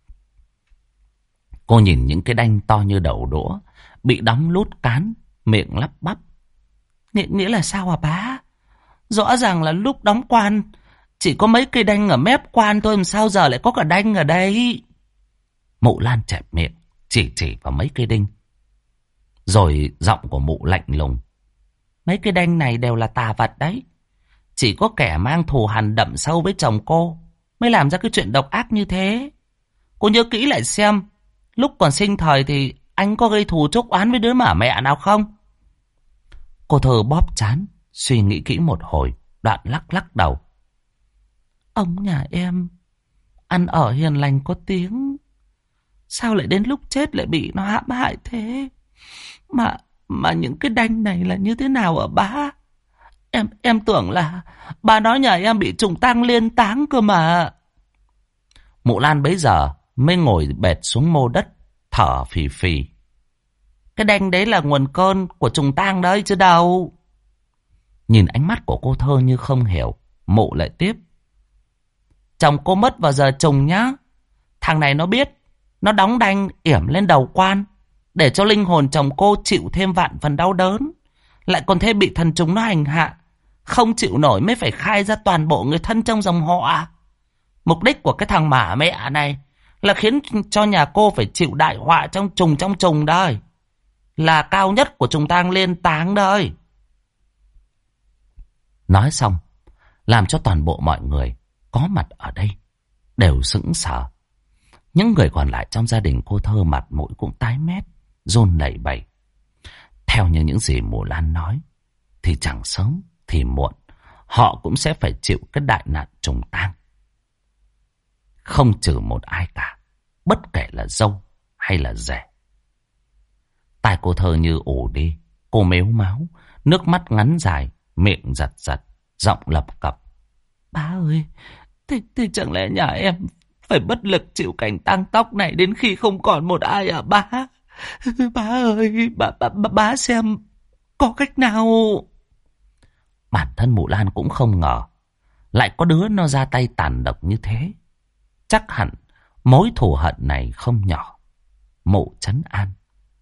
Cô nhìn những cái đanh to như đầu đũa, bị đóng lút cán, miệng lắp bắp. Nghĩa là sao hả bá? Rõ ràng là lúc đóng quan chỉ có mấy cây đanh ở mép quan thôi, làm sao giờ lại có cả đanh ở đây? Mụ Lan chẹp miệng, chỉ vào mấy cây đinh. Rồi giọng của mụ lạnh lùng. Mấy cây đanh này đều là tà vật đấy. Chỉ có kẻ mang thù hằn đậm sâu với chồng cô mới làm ra cái chuyện độc ác như thế. Cô nhớ kỹ lại xem, lúc còn sinh thời thì anh có gây thù chốc oán với đứa mả mẹ nào không? Cô Thơ bóp trán, suy nghĩ kỹ một hồi, đoạn lắc đầu. Ông nhà em ăn ở hiền lành có tiếng, sao lại đến lúc chết lại bị nó hãm hại thế? Mà những cái đanh này là như thế nào ở bá? Em tưởng là bà nói nhà em bị trùng tang liên táng cơ mà. Mụ Lan bấy giờ mới ngồi bệt xuống mô đất, thở phì phì. Cái đanh đấy là nguồn cơn của trùng tang đấy chứ đâu. Nhìn ánh mắt của cô Thơ như không hiểu, mụ lại tiếp. Chồng cô mất vào giờ trùng nhá. Thằng này nó biết, nó đóng đanh yểm lên đầu quan, để cho linh hồn chồng cô chịu thêm vạn phần đau đớn. Lại còn thêm bị thần trùng nó hành hạ, không chịu nổi mới phải khai ra toàn bộ người thân trong dòng họ. Mục đích của cái thằng mả mẹ này là khiến cho nhà cô phải chịu đại họa trong trùng đây. Là cao nhất của trùng tang liên táng đây. Nói xong, làm cho toàn bộ mọi người có mặt ở đây đều sững sờ. Những người còn lại trong gia đình cô Thơ mặt mũi cũng tái mét, run lẩy bẩy. Theo như những gì mụ Lan nói, thì chẳng sớm thì muộn họ cũng sẽ phải chịu cái đại nạn trùng tang. Không trừ một ai cả, bất kể là dâu hay là rể. Tai cô Thơ như ù đi, cô mếu máo, nước mắt ngắn dài, miệng giật giật, giọng lập cập. Bá ơi, thế chẳng lẽ nhà em phải bất lực chịu cảnh tang tóc này đến khi không còn một ai à bá? Bá ơi, bá xem có cách nào. Bản thân mụ Lan cũng không ngờ lại có đứa nó ra tay tàn độc như thế. Chắc hẳn mối thù hận này không nhỏ. Mụ trấn an.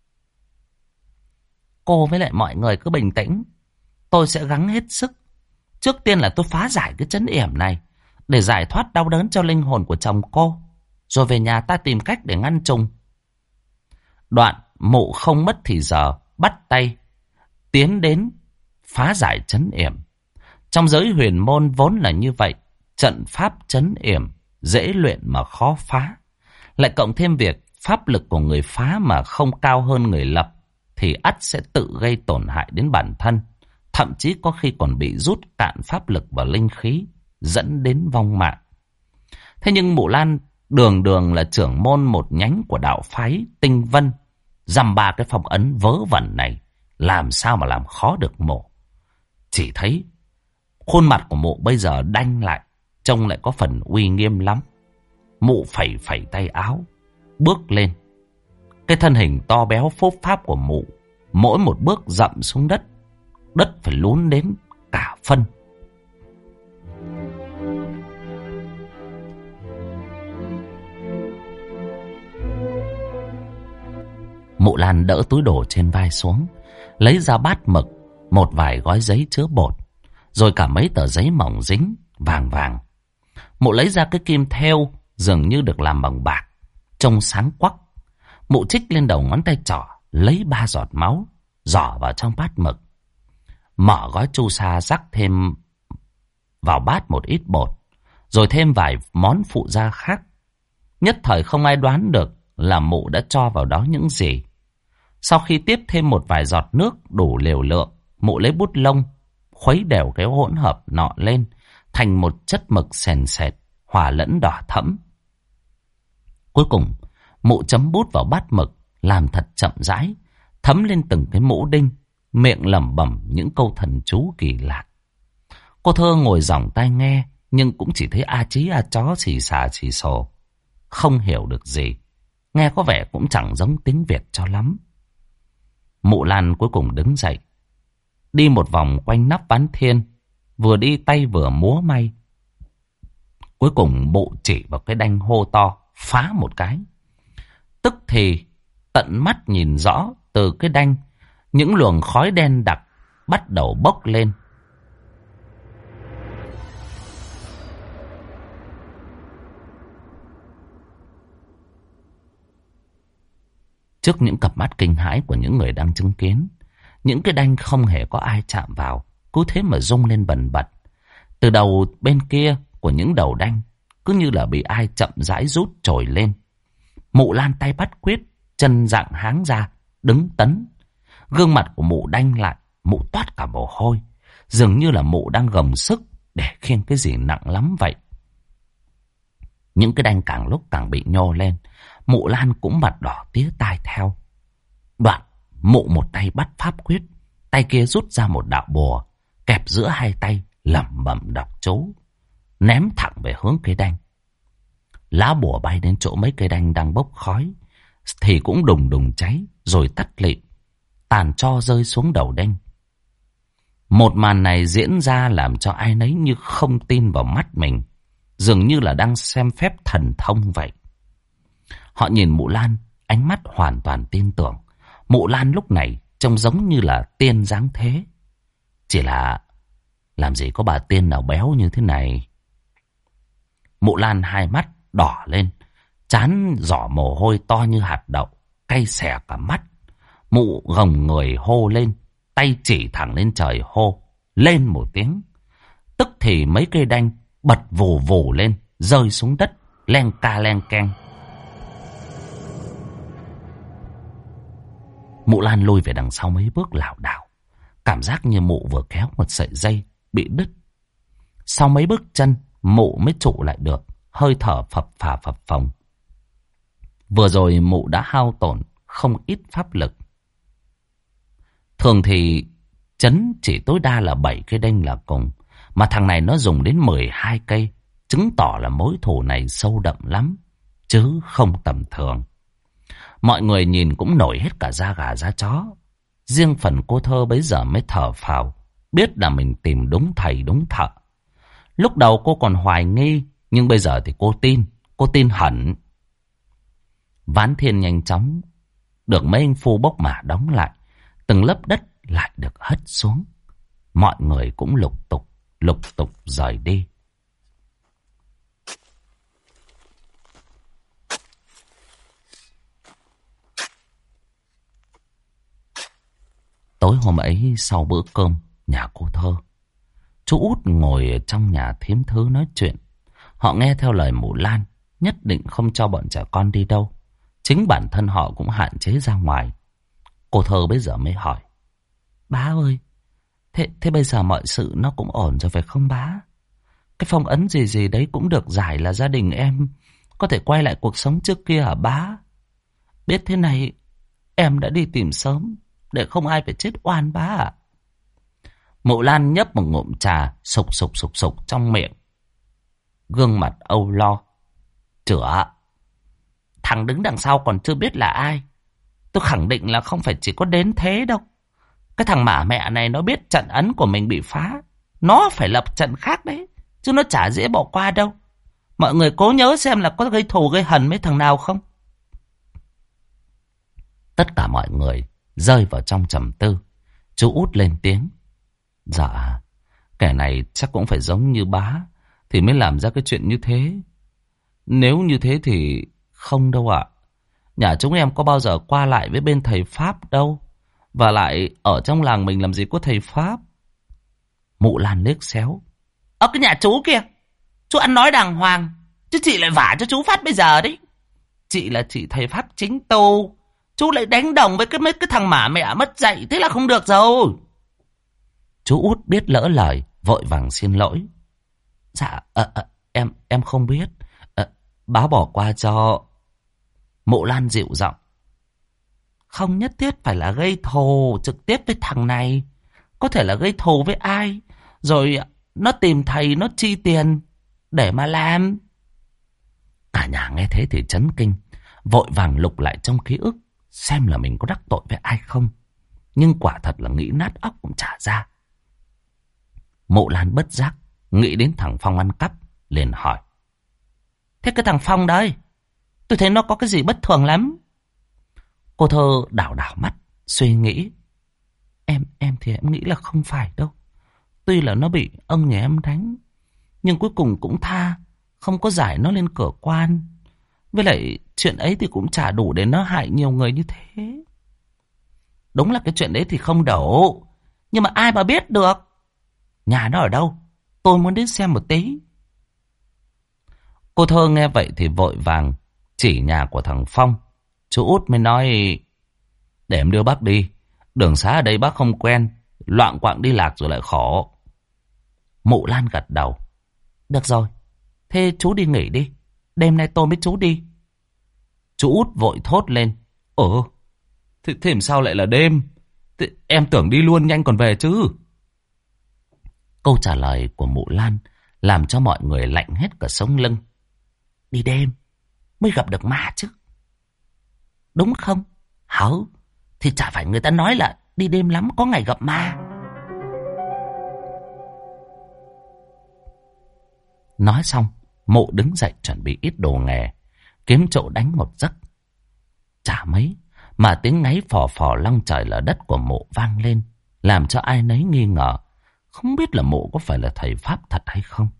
Cô với lại mọi người cứ bình tĩnh, tôi sẽ gắng hết sức. Trước tiên là tôi phá giải cái trấn yểm này để giải thoát đau đớn cho linh hồn của chồng cô, rồi về nhà ta tìm cách để ngăn trùng. Đoạn mụ không mất thì giờ bắt tay tiến đến phá giải trấn yểm. Trong giới huyền môn vốn là như vậy, trận pháp trấn yểm dễ luyện mà khó phá. Lại cộng thêm việc pháp lực của người phá mà không cao hơn người lập, thì ắt sẽ tự gây tổn hại đến bản thân, thậm chí có khi còn bị rút cạn pháp lực và linh khí, dẫn đến vong mạng. Thế nhưng mụ Lan đường là trưởng môn một nhánh của đạo phái Tinh Vân, dăm ba cái phong ấn vớ vẩn này làm sao mà làm khó được mụ. Chỉ thấy khuôn mặt của mụ bây giờ đanh lại, trông lại có phần uy nghiêm lắm. Mụ phẩy tay áo, bước lên. Cái thân hình to béo phốp pháp của mụ, mỗi một bước dậm xuống đất, đất phải lún đến cả phân. Mụ Lan đỡ túi đồ trên vai xuống, lấy ra bát mực, một vài gói giấy chứa bột, rồi cả mấy tờ giấy mỏng dính vàng. Mụ lấy ra cái kim thêu dường như được làm bằng bạc, trông sáng quắc. Mụ trích lên đầu ngón tay trỏ, lấy 3 giọt máu, giỏ vào trong bát mực. Mở gói chu sa rắc thêm vào bát một ít bột, rồi thêm vài món phụ gia khác. Nhất thời không ai đoán được là mụ đã cho vào đó những gì. Sau khi tiếp thêm một vài giọt nước đủ liều lượng, mụ lấy bút lông khuấy đều cái hỗn hợp nọ lên thành một chất mực sền sệt, hòa lẫn đỏ thẫm. Cuối cùng, mụ chấm bút vào bát mực, làm thật chậm rãi, thấm lên từng cái mũ đinh, miệng lẩm bẩm những câu thần chú kỳ lạ. Cô Thơ ngồi dòng tai nghe, nhưng cũng chỉ thấy a chí a chó xì xà xì xồ, không hiểu được gì. Nghe có vẻ cũng chẳng giống tiếng Việt cho lắm. Mụ Lan cuối cùng đứng dậy, đi một vòng quanh nắp ván thiên, vừa đi tay vừa múa may. Cuối cùng mụ chỉ vào cái đanh hô to, phá một cái. Tức thì tận mắt nhìn rõ từ cái đanh, những luồng khói đen đặc bắt đầu bốc lên. Trước những cặp mắt kinh hãi của những người đang chứng kiến, những cái đanh không hề có ai chạm vào, cứ thế mà rung lên bần bật. Từ đầu bên kia của những đầu đanh cứ như là bị ai chậm rãi rút trồi lên. Mụ Lan tay bắt quyết, chân dạng háng ra, đứng tấn. Gương mặt của mụ đanh lại, mụ toát cả mồ hôi, dường như là mụ đang gồng sức để khiêng cái gì nặng lắm vậy. Những cái đanh càng lúc càng bị nhô lên, mụ Lan cũng mặt đỏ tía tai theo. Đoạn mụ một tay bắt pháp quyết, tay kia rút ra một đạo bùa, kẹp giữa hai tay lẩm bẩm đọc chú, ném thẳng về hướng cây đanh. Lá bùa bay đến chỗ mấy cây đanh đang bốc khói thì cũng đùng đùng cháy rồi tắt lịm, tàn tro rơi xuống đầu đanh. Một màn này diễn ra làm cho ai nấy như không tin vào mắt mình, dường như là đang xem phép thần thông vậy. Họ nhìn mụ Lan, ánh mắt hoàn toàn tin tưởng. Mụ Lan lúc này trông giống như là tiên dáng thế. Chỉ là làm gì có bà tiên nào béo như thế này. Mụ Lan hai mắt đỏ lên, trán giỏ mồ hôi to như hạt đậu, cay xè cả mắt. Mụ gồng người hô lên, tay chỉ thẳng lên trời hô lên một tiếng. Tức thì mấy cây đanh bật vù vù lên, rơi xuống đất, len ca len keng. Mụ Lan lùi về đằng sau mấy bước lảo đảo, cảm giác như mụ vừa kéo một sợi dây bị đứt. Sau mấy bước chân, mụ mới trụ lại được, hơi thở phập phà phập phồng. Vừa rồi mụ đã hao tổn không ít pháp lực. Thường thì trấn chỉ tối đa là 7 cây đanh là cùng, mà thằng này nó dùng đến 12 cây, chứng tỏ là mối thù này sâu đậm lắm, chứ không tầm thường. Mọi người nhìn cũng nổi hết cả da gà da chó. Riêng phần cô Thơ bấy giờ mới thở phào, biết là mình tìm đúng thầy đúng thợ. Lúc đầu cô còn hoài nghi, nhưng bây giờ thì cô tin hẳn. Ván thiên nhanh chóng được mấy anh phu bốc mả đóng lại, từng lớp đất lại được hất xuống. Mọi người cũng lục tục rời đi. Tối hôm ấy sau bữa cơm nhà cô Thơ, chú Út ngồi ở trong nhà thím Thứ nói chuyện. Họ nghe theo lời mụ Lan, nhất định không cho bọn trẻ con đi đâu. Chính bản thân họ cũng hạn chế ra ngoài. Cô Thơ bây giờ mới hỏi: Bá ơi, thế bây giờ mọi sự nó cũng ổn rồi phải không bá? Cái phong ấn gì đấy cũng được giải là gia đình em có thể quay lại cuộc sống trước kia hả bá? Biết thế này em đã đi tìm sớm, để không ai phải chết oan bá ạ. Mụ Lan nhấp một ngụm trà, sục trong miệng, gương mặt âu lo. Chửa, thằng đứng đằng sau còn chưa biết là ai. Tôi khẳng định là không phải chỉ có đến thế đâu. Cái thằng mả mẹ này nó biết trận ấn của mình bị phá, nó phải lập trận khác đấy, chứ nó chả dễ bỏ qua đâu. Mọi người cố nhớ xem là có gây thù gây hằn mấy thằng nào không. Tất cả mọi người rơi vào trong trầm tư. Chú Út lên tiếng: Dạ, kẻ này chắc cũng phải giống như bá thì mới làm ra cái chuyện như thế. Nếu như thế thì không đâu ạ. Nhà chúng em có bao giờ qua lại với bên thầy Pháp đâu. Và lại ở trong làng mình làm gì có thầy Pháp. Mụ Lan liếc xéo: Ở cái nhà chú kia, chú ăn nói đàng hoàng, chứ chị lại vả cho chú Phát bây giờ đấy. Chị là chị thầy Pháp chính tu, chú lại đánh đồng với mấy cái thằng mả mẹ mất dạy, thế là không được rồi. Chú Út biết lỡ lời, vội vàng xin lỗi: Dạ, em không biết. Bá bỏ qua cho. Mụ Lan dịu giọng: Không nhất thiết phải là gây thù trực tiếp với thằng này. Có thể là gây thù với ai, rồi nó tìm thầy nó chi tiền để mà làm. Cả nhà nghe thế thì chấn kinh, vội vàng lục lại trong ký ức xem là mình có đắc tội với ai không. nhưng quả thật là nghĩ nát óc cũng chả ra. Mộ Lan bất giác nghĩ đến thằng Phong ăn cắp, liền hỏi: Thế cái thằng Phong đấy, tôi thấy nó có cái gì bất thường lắm. Cô Thơ đảo đảo mắt, suy nghĩ: Em thì em nghĩ là không phải đâu. Tuy là nó bị ông nhà em đánh, nhưng cuối cùng cũng tha, không có giải nó lên cửa quan. Với lại chuyện ấy thì cũng chả đủ để nó hại nhiều người như thế. Đúng là cái chuyện đấy thì không đủ, nhưng mà ai mà biết được. Nhà nó ở đâu? Tôi muốn đến xem một tí. Cô Thơ nghe vậy thì vội vàng chỉ nhà của thằng Phong. Chú Út mới nói: Để em đưa bác đi, đường xá ở đây bác không quen, loạng quạng đi lạc rồi lại khổ. Mụ Lan gật đầu: Được rồi, thế chú đi nghỉ đi, đêm nay tôi với chú đi. Chú Út vội thốt lên: Thế làm sao lại là đêm? Em tưởng đi luôn nhanh còn về chứ. Câu trả lời của mụ Lan làm cho mọi người lạnh hết cả sống lưng. Đi đêm mới gặp được ma chứ, đúng không? Hảo, thì chả phải người ta nói là đi đêm lắm có ngày gặp ma. Nói xong, Mụ đứng dậy chuẩn bị ít đồ nghề, kiếm chỗ đánh một giấc. Chả mấy mà tiếng ngáy phò phò long trời lở đất của Mụ vang lên, làm cho ai nấy nghi ngờ, không biết là Mụ có phải là thầy pháp thật hay không.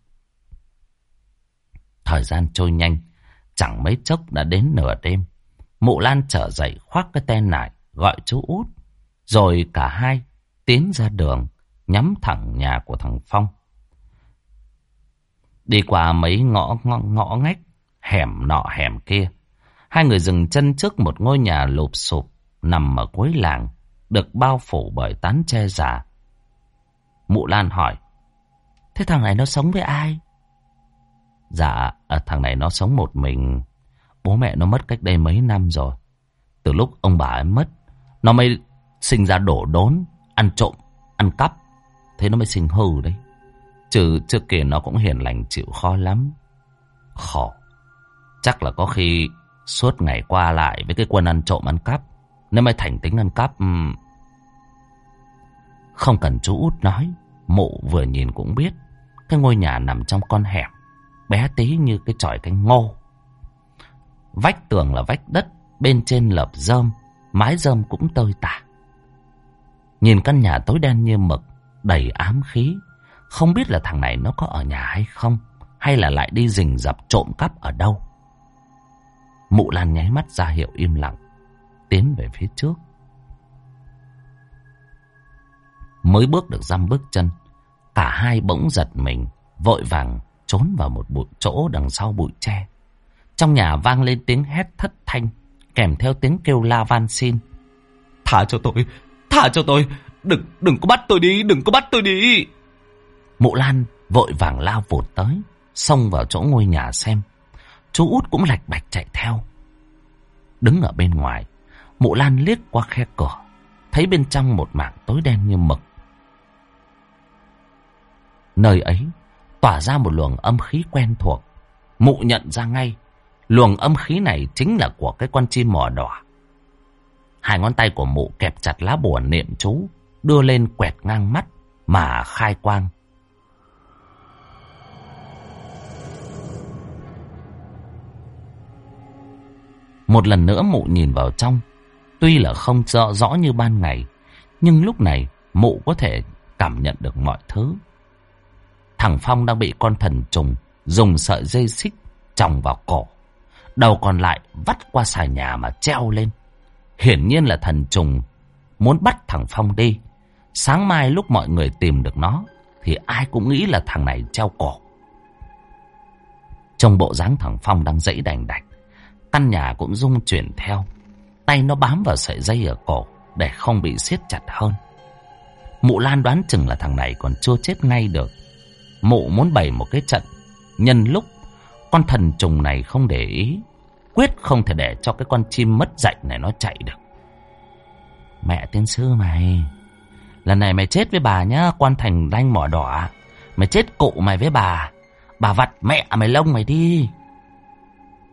Thời gian trôi nhanh, chẳng mấy chốc đã đến nửa đêm. Mụ Lan trở dậy khoác cái tên lại, gọi chú Út, rồi cả hai tiến ra đường, nhắm thẳng nhà của thằng Phong. Đi qua mấy ngõ ngách, hẻm nọ hẻm kia, hai người dừng chân trước một ngôi nhà lụp xụp nằm ở cuối làng, được bao phủ bởi tán tre già. Mụ Lan hỏi: Thế thằng này nó sống với ai? Dạ, thằng này nó sống một mình. Bố mẹ nó mất cách đây mấy năm rồi. Từ lúc ông bà ấy mất, nó mới sinh ra đổ đốn, ăn trộm, ăn cắp. Thế nó mới sinh hư đấy. Chứ trước kia nó cũng hiền lành chịu khó lắm. Khổ. Chắc là có khi suốt ngày qua lại với cái quân ăn trộm ăn cắp, nên mới thành tính ăn cắp. Không cần chú Út nói, Mụ vừa nhìn cũng biết. Cái ngôi nhà nằm trong con hẻm, bé tí như cái chòi canh ngô. Vách tường là vách đất, bên trên lợp rơm, mái rơm cũng tơi tả. Nhìn căn nhà tối đen như mực, đầy ám khí. Không biết là thằng này nó có ở nhà hay không, hay là lại đi rình rập trộm cắp ở đâu. Mụ Lan nháy mắt ra hiệu im lặng, tiến về phía trước. Mới bước được dăm bước chân, cả hai bỗng giật mình, vội vàng trốn vào một bụi chỗ đằng sau bụi tre. Trong nhà vang lên tiếng hét thất thanh, kèm theo tiếng kêu la van xin: Thả cho tôi, đừng có bắt tôi đi, đừng có bắt tôi đi. Mụ Lan vội vàng lao vụt tới, xông vào chỗ ngôi nhà xem. Chú Út cũng lạch bạch chạy theo. Đứng ở bên ngoài, Mụ Lan liếc qua khe cửa, thấy bên trong một mảng tối đen như mực. Nơi ấy tỏa ra một luồng âm khí quen thuộc. Mụ nhận ra ngay, luồng âm khí này chính là của cái con chim mỏ đỏ. Hai ngón tay của Mụ kẹp chặt lá bùa niệm chú, đưa lên quẹt ngang mắt mà khai quang. Một lần nữa Mụ nhìn vào trong. Tuy là không rõ như ban ngày, nhưng lúc này Mụ có thể cảm nhận được mọi thứ. Thằng Phong đang bị con thần trùng dùng sợi dây xích chòng vào cổ, đầu còn lại vắt qua xà nhà mà treo lên. Hiển nhiên là thần trùng muốn bắt thằng Phong đi. Sáng mai lúc mọi người tìm được nó thì ai cũng nghĩ là thằng này treo cổ. Trong bộ dáng thằng Phong đang giãy đành đạch, căn nhà cũng rung chuyển theo. Tay nó bám vào sợi dây ở cổ để không bị siết chặt hơn. Mụ Lan đoán chừng là thằng này còn chưa chết ngay được. Mụ muốn bày một cái trận, nhân lúc con thần trùng này không để ý, quyết không thể để cho cái con chim mất dạy này nó chạy được. Mẹ tiên sư mày, lần này mày chết với bà nhá, con thành đanh mỏ đỏ. Mày chết cụ mày với bà vặt mẹ mày lông mày đi.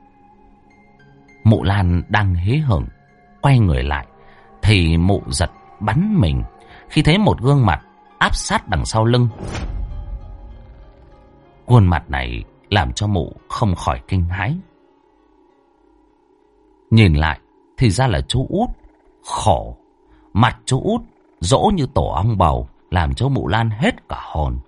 Mụ Lan đang hí hửng quay người lại thì Mụ giật bắn mình khi thấy một gương mặt áp sát đằng sau lưng. Khuôn mặt này làm cho mụ không khỏi kinh hãi. Nhìn lại thì ra là chú Út. Khổ, mặt chú Út dỗ như tổ ong bầu, làm cho mụ Lan hết cả hồn.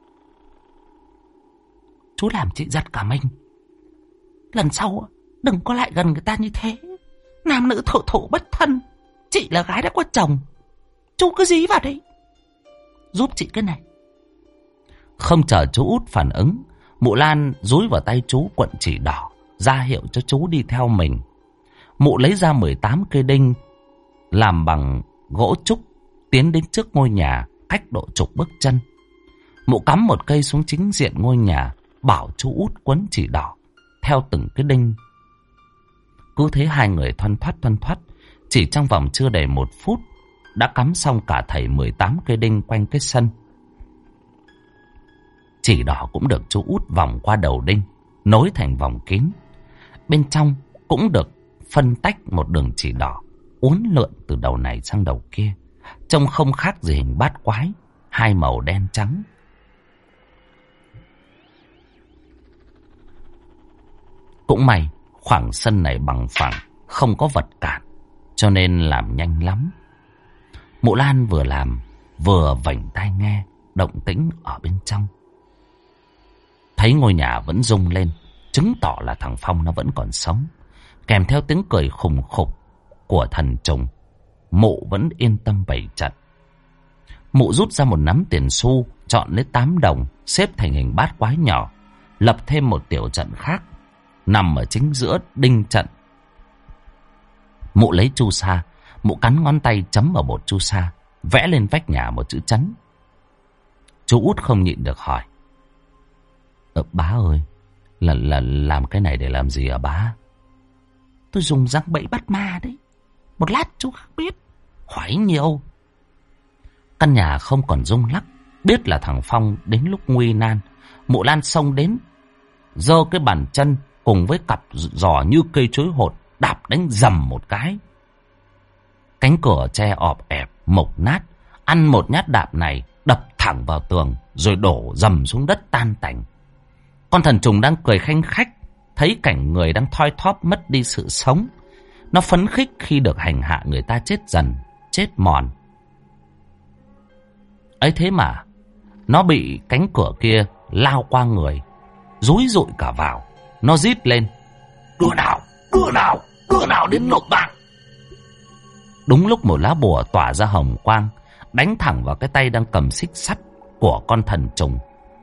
Chú làm chị giật cả mình. Lần sau đừng có lại gần người ta như thế. Nam nữ thổ thổ bất thân. Chị là gái đã có chồng, chú cứ dí vào đấy. Giúp chị cái này. Không chờ chú Út phản ứng, mụ Lan dúi vào tay chú cuộn chỉ đỏ, ra hiệu cho chú đi theo mình. Mụ lấy ra 18 cây đinh làm bằng gỗ trúc, tiến đến trước ngôi nhà cách độ chục bước chân. Mụ cắm một cây xuống chính diện ngôi nhà, bảo chú Út quấn chỉ đỏ theo từng cái đinh. Cứ thế hai người thoăn thoắt, chỉ trong vòng chưa đầy 1 phút đã cắm xong cả thảy 18 cây đinh quanh cái sân. Chỉ đỏ cũng được chú Út vòng qua đầu đinh, nối thành vòng kín. Bên trong cũng được phân tách một đường chỉ đỏ, uốn lượn từ đầu này sang đầu kia, trông không khác gì hình bát quái, hai màu đen trắng. Cũng may khoảng sân này bằng phẳng, không có vật cản, cho nên làm nhanh lắm. Mụ Lan vừa làm vừa vảnh tai nghe động tĩnh ở bên trong. Thấy ngôi nhà vẫn rung lên, chứng tỏ là thằng Phong nó vẫn còn sống. Kèm theo tiếng cười khùng khục của thần trùng, mụ vẫn yên tâm bày trận. Mụ rút ra một nắm tiền xu, chọn lấy 8 đồng, xếp thành hình bát quái nhỏ, lập thêm một tiểu trận khác, nằm ở chính giữa đinh trận. Mụ lấy chu sa, mụ cắn ngón tay chấm vào bột chu sa, vẽ lên vách nhà một chữ chấn. Chú Út không nhịn được hỏi: Bá ơi, là làm cái này để làm gì à bá? Tôi dùng răng bẫy bắt ma đấy. Một lát chú không biết. Hỏi nhiều. Căn nhà không còn rung lắc, biết là thằng Phong đến lúc nguy nan. Mụ Lan xông đến, giơ cái bàn chân cùng với cặp giò như cây chuối hột đạp đánh dầm một cái. Cánh cửa tre ọp ẹp mộc nát, ăn một nhát đạp này đập thẳng vào tường rồi đổ dầm xuống đất tan tành. Con thần trùng đang cười khanh khách, thấy cảnh người đang thoi thóp mất đi sự sống. Nó phấn khích khi được hành hạ người ta chết dần, chết mòn. Ấy thế mà nó bị cánh cửa kia lao qua người, dúi dụi cả vào. Nó rít lên: Đứa nào đến nộp mạng. Đúng lúc một lá bùa tỏa ra hồng quang, đánh thẳng vào cái tay đang cầm xích sắt của con thần trùng.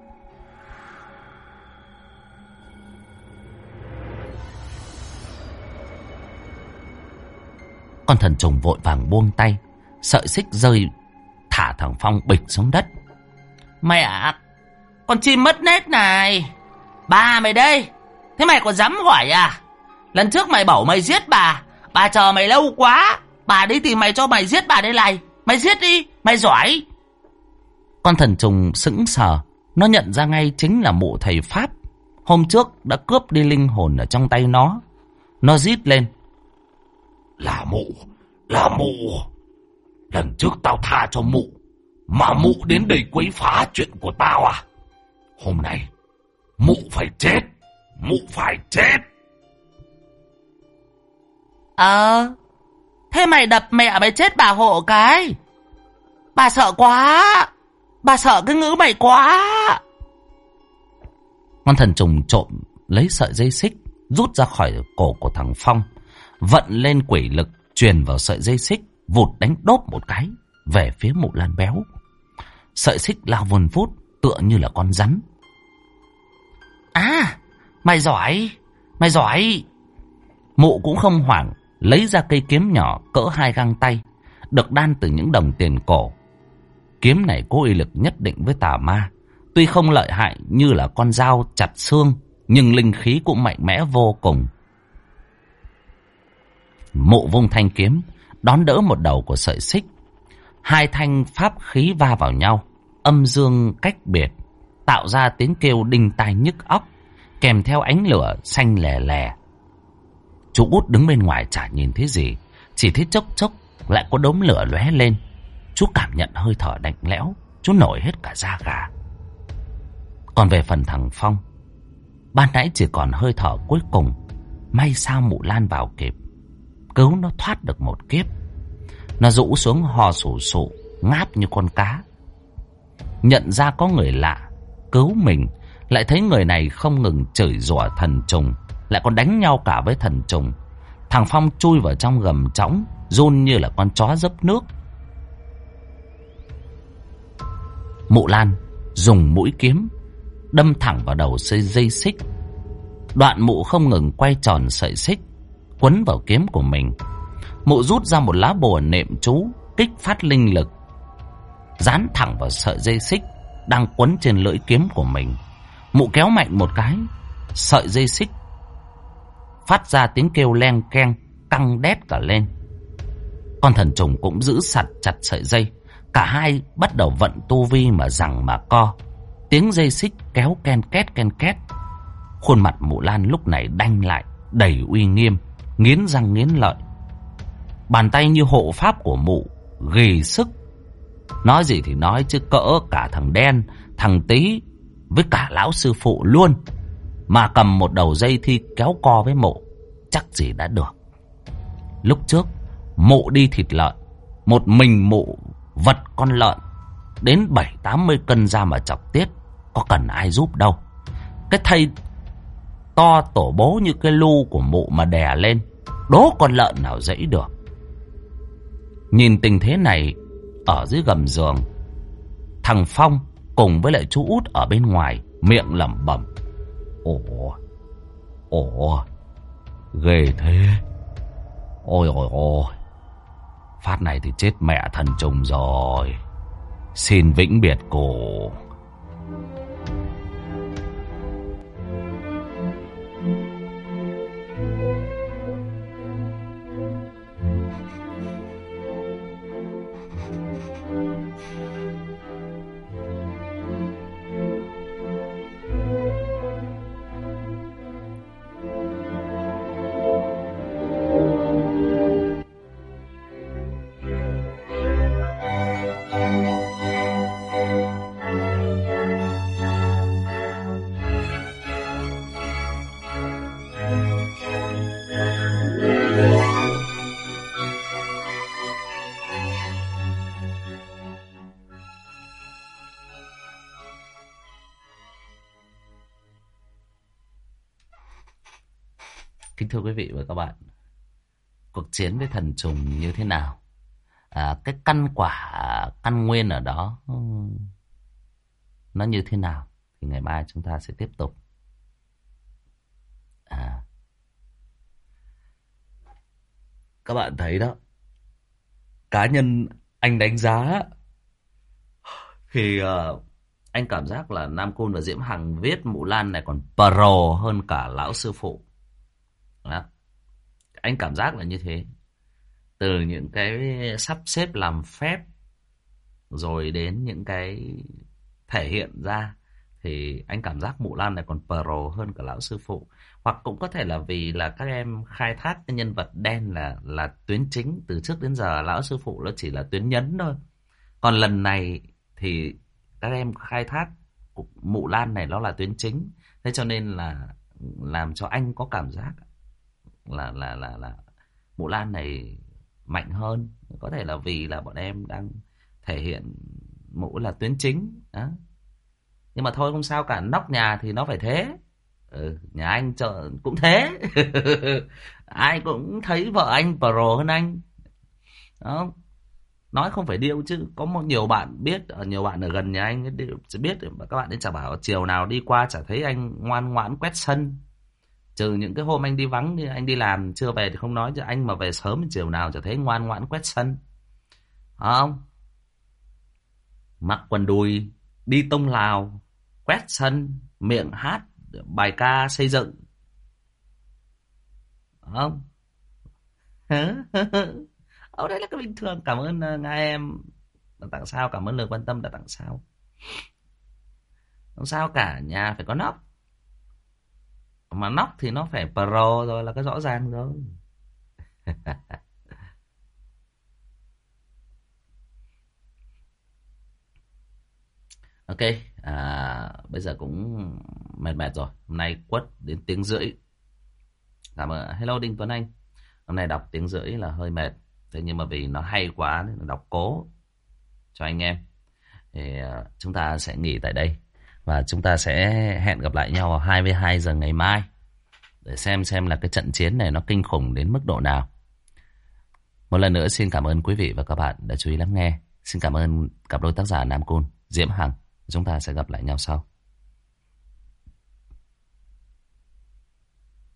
Con thần trùng vội vàng buông tay, sợi xích rơi, thả thằng Phong bịch xuống đất. Mẹ, con chim mất nết này. Bà mày đây, thế mày còn dám hỏi à? Lần trước mày bảo mày giết bà chờ mày lâu quá. Bà đi tìm mày cho mày giết bà đây này. Mày giết đi, mày giỏi. Con thần trùng sững sờ, nó nhận ra ngay chính là mụ thầy Pháp hôm trước đã cướp đi linh hồn ở trong tay nó. Nó rít lên: Là mụ. Lần trước tao tha cho mụ, mà mụ đến đây quấy phá chuyện của tao à? Hôm nay mụ phải chết. Thế mày đập mẹ mày chết bà hộ cái. Bà sợ quá. Bà sợ cái ngữ mày quá. Con thần trùng trộm lấy sợi dây xích rút ra khỏi cổ của thằng Phong, vận lên quỷ lực truyền vào sợi dây xích, vụt đánh đốp một cái về phía mụ Lan béo. Sợi xích lao vun vút tựa như là con rắn. Mày giỏi. Mụ cũng không hoảng, lấy ra cây kiếm nhỏ cỡ 2 găng tay, được đan từ những đồng tiền cổ. Kiếm này có uy lực nhất định với tà ma. Tuy không lợi hại như là con dao chặt xương, nhưng linh khí cũng mạnh mẽ vô cùng. Mụ vung thanh kiếm, đón đỡ một đầu của sợi xích. 2 thanh pháp khí va vào nhau, âm dương cách biệt, tạo ra tiếng kêu đinh tai nhức óc, kèm theo ánh lửa xanh lè lè. Chú Út đứng bên ngoài chả nhìn thấy gì, chỉ thấy chốc chốc lại có đốm lửa lóe lên. chú cảm nhận hơi thở lạnh lẽo, chú nổi hết cả da gà. Còn về phần thằng Phong, ban nãy chỉ còn hơi thở cuối cùng, may sao Mụ Lan vào kịp, cứu nó thoát được một kiếp. Nó rũ xuống hò sù sụ, ngáp như con cá. Nhận ra có người lạ cứu mình, lại thấy người này không ngừng chửi rủa thần trùng, lại còn đánh nhau cả với thần trùng. Thằng Phong chui vào trong gầm trõng, run như là con chó dấp nước. Mụ Lan dùng mũi kiếm đâm thẳng vào đầu dây xích. Đoạn Mụ không ngừng quay tròn sợi xích quấn vào kiếm của mình. Mụ rút ra một lá bùa nệm chú, kích phát linh lực, dán thẳng vào sợi dây xích đang quấn trên lưỡi kiếm của mình. Mụ kéo mạnh một cái, sợi dây xích phát ra tiếng kêu len keng, căng đét cả lên. Con thần trùng cũng giữ chặt sợi dây. Cả hai bắt đầu vận tu vi mà giằng mà co. Tiếng dây xích kéo ken két. Khuôn mặt Mụ Lan lúc này đanh lại, đầy uy nghiêm, nghiến răng nghiến lợi. Bàn tay như hộ pháp của Mụ ghì sức. Nói gì thì nói chứ cỡ cả thằng Đen, thằng Tý với cả lão sư phụ luôn mà cầm một đầu dây thi kéo co với Mụ, chắc gì đã được. Lúc trước Mụ đi thịt lợn, một mình Mụ vật con lợn đến 70-80 cân ra mà chọc tiết, có cần ai giúp đâu. Cái thây to tổ bố như cái lu của Mụ mà đè lên, đố con lợn nào dẫy được. Nhìn tình thế này, ở dưới gầm giường, thằng Phong cùng với lại chú Út ở bên ngoài miệng lẩm bẩm: Ồ, ghê thế. Ôi, phát này thì chết mẹ thần trùng rồi. Xin vĩnh biệt cổ. Kính thưa quý vị và các bạn, cuộc chiến với thần trùng như thế nào? Cái căn nguyên ở đó nó như thế nào? Thì ngày mai chúng ta sẽ tiếp tục. Các bạn thấy đó, cá nhân anh đánh giá thì anh cảm giác là Nam Côn và Diễm Hằng viết Mụ Lan này còn pro hơn cả lão sư phụ. Đó. Anh cảm giác là như thế. Từ những cái sắp xếp làm phép rồi đến những cái thể hiện ra thì anh cảm giác Mụ Lan này còn pro hơn cả lão sư phụ. Hoặc cũng có thể là vì là các em khai thác cái nhân vật Đen là tuyến chính. Từ trước đến giờ lão sư phụ nó chỉ là tuyến nhấn thôi. Còn lần này thì các em khai thác Mụ Lan này nó là tuyến chính. Thế cho nên là làm cho anh có cảm giác là Mụ Lan này mạnh hơn. Có thể là vì là bọn em đang thể hiện Mụ là tuyến chính đó. Nhưng mà thôi không sao cả, nóc nhà thì nó phải thế. Nhà anh cũng thế. Ai cũng thấy vợ anh pro hơn anh đó. Nói không phải điêu chứ có nhiều bạn biết, nhiều bạn ở gần nhà anh sẽ biết. Các bạn ấy chả bảo chiều nào đi qua chả thấy anh ngoan ngoãn quét sân. Trừ những cái hôm anh đi vắng, như anh đi làm chưa về thì không nói, chứ anh mà về sớm thì chiều nào chả thấy ngoan ngoãn quét sân. Không? Mặc quần đùi, đi tông Lào, quét sân, miệng hát bài ca xây dựng. Không? Đấy là cái bình thường. Cảm ơn hai em đã tặng sao. Cảm ơn lời quan tâm đã tặng sao. Không sao cả, nhà phải có nóc. Mà nóc thì nó phải pro rồi là cái rõ ràng rồi. Ok, bây giờ cũng mệt rồi. Hôm nay quất đến tiếng rưỡi. Cảm ơn. Hello Đinh Tuấn Anh. Hôm nay đọc tiếng rưỡi là hơi mệt. Thế nhưng mà vì nó hay quá nên đọc cố cho anh em. Thì chúng ta sẽ nghỉ tại đây. Và chúng ta sẽ hẹn gặp lại nhau vào 22 giờ ngày mai. Để xem là cái trận chiến này nó kinh khủng đến mức độ nào. Một lần nữa xin cảm ơn quý vị và các bạn đã chú ý lắng nghe. Xin cảm ơn cặp đôi tác giả Nam Cun, Diễm Hằng. Chúng ta sẽ gặp lại nhau sau.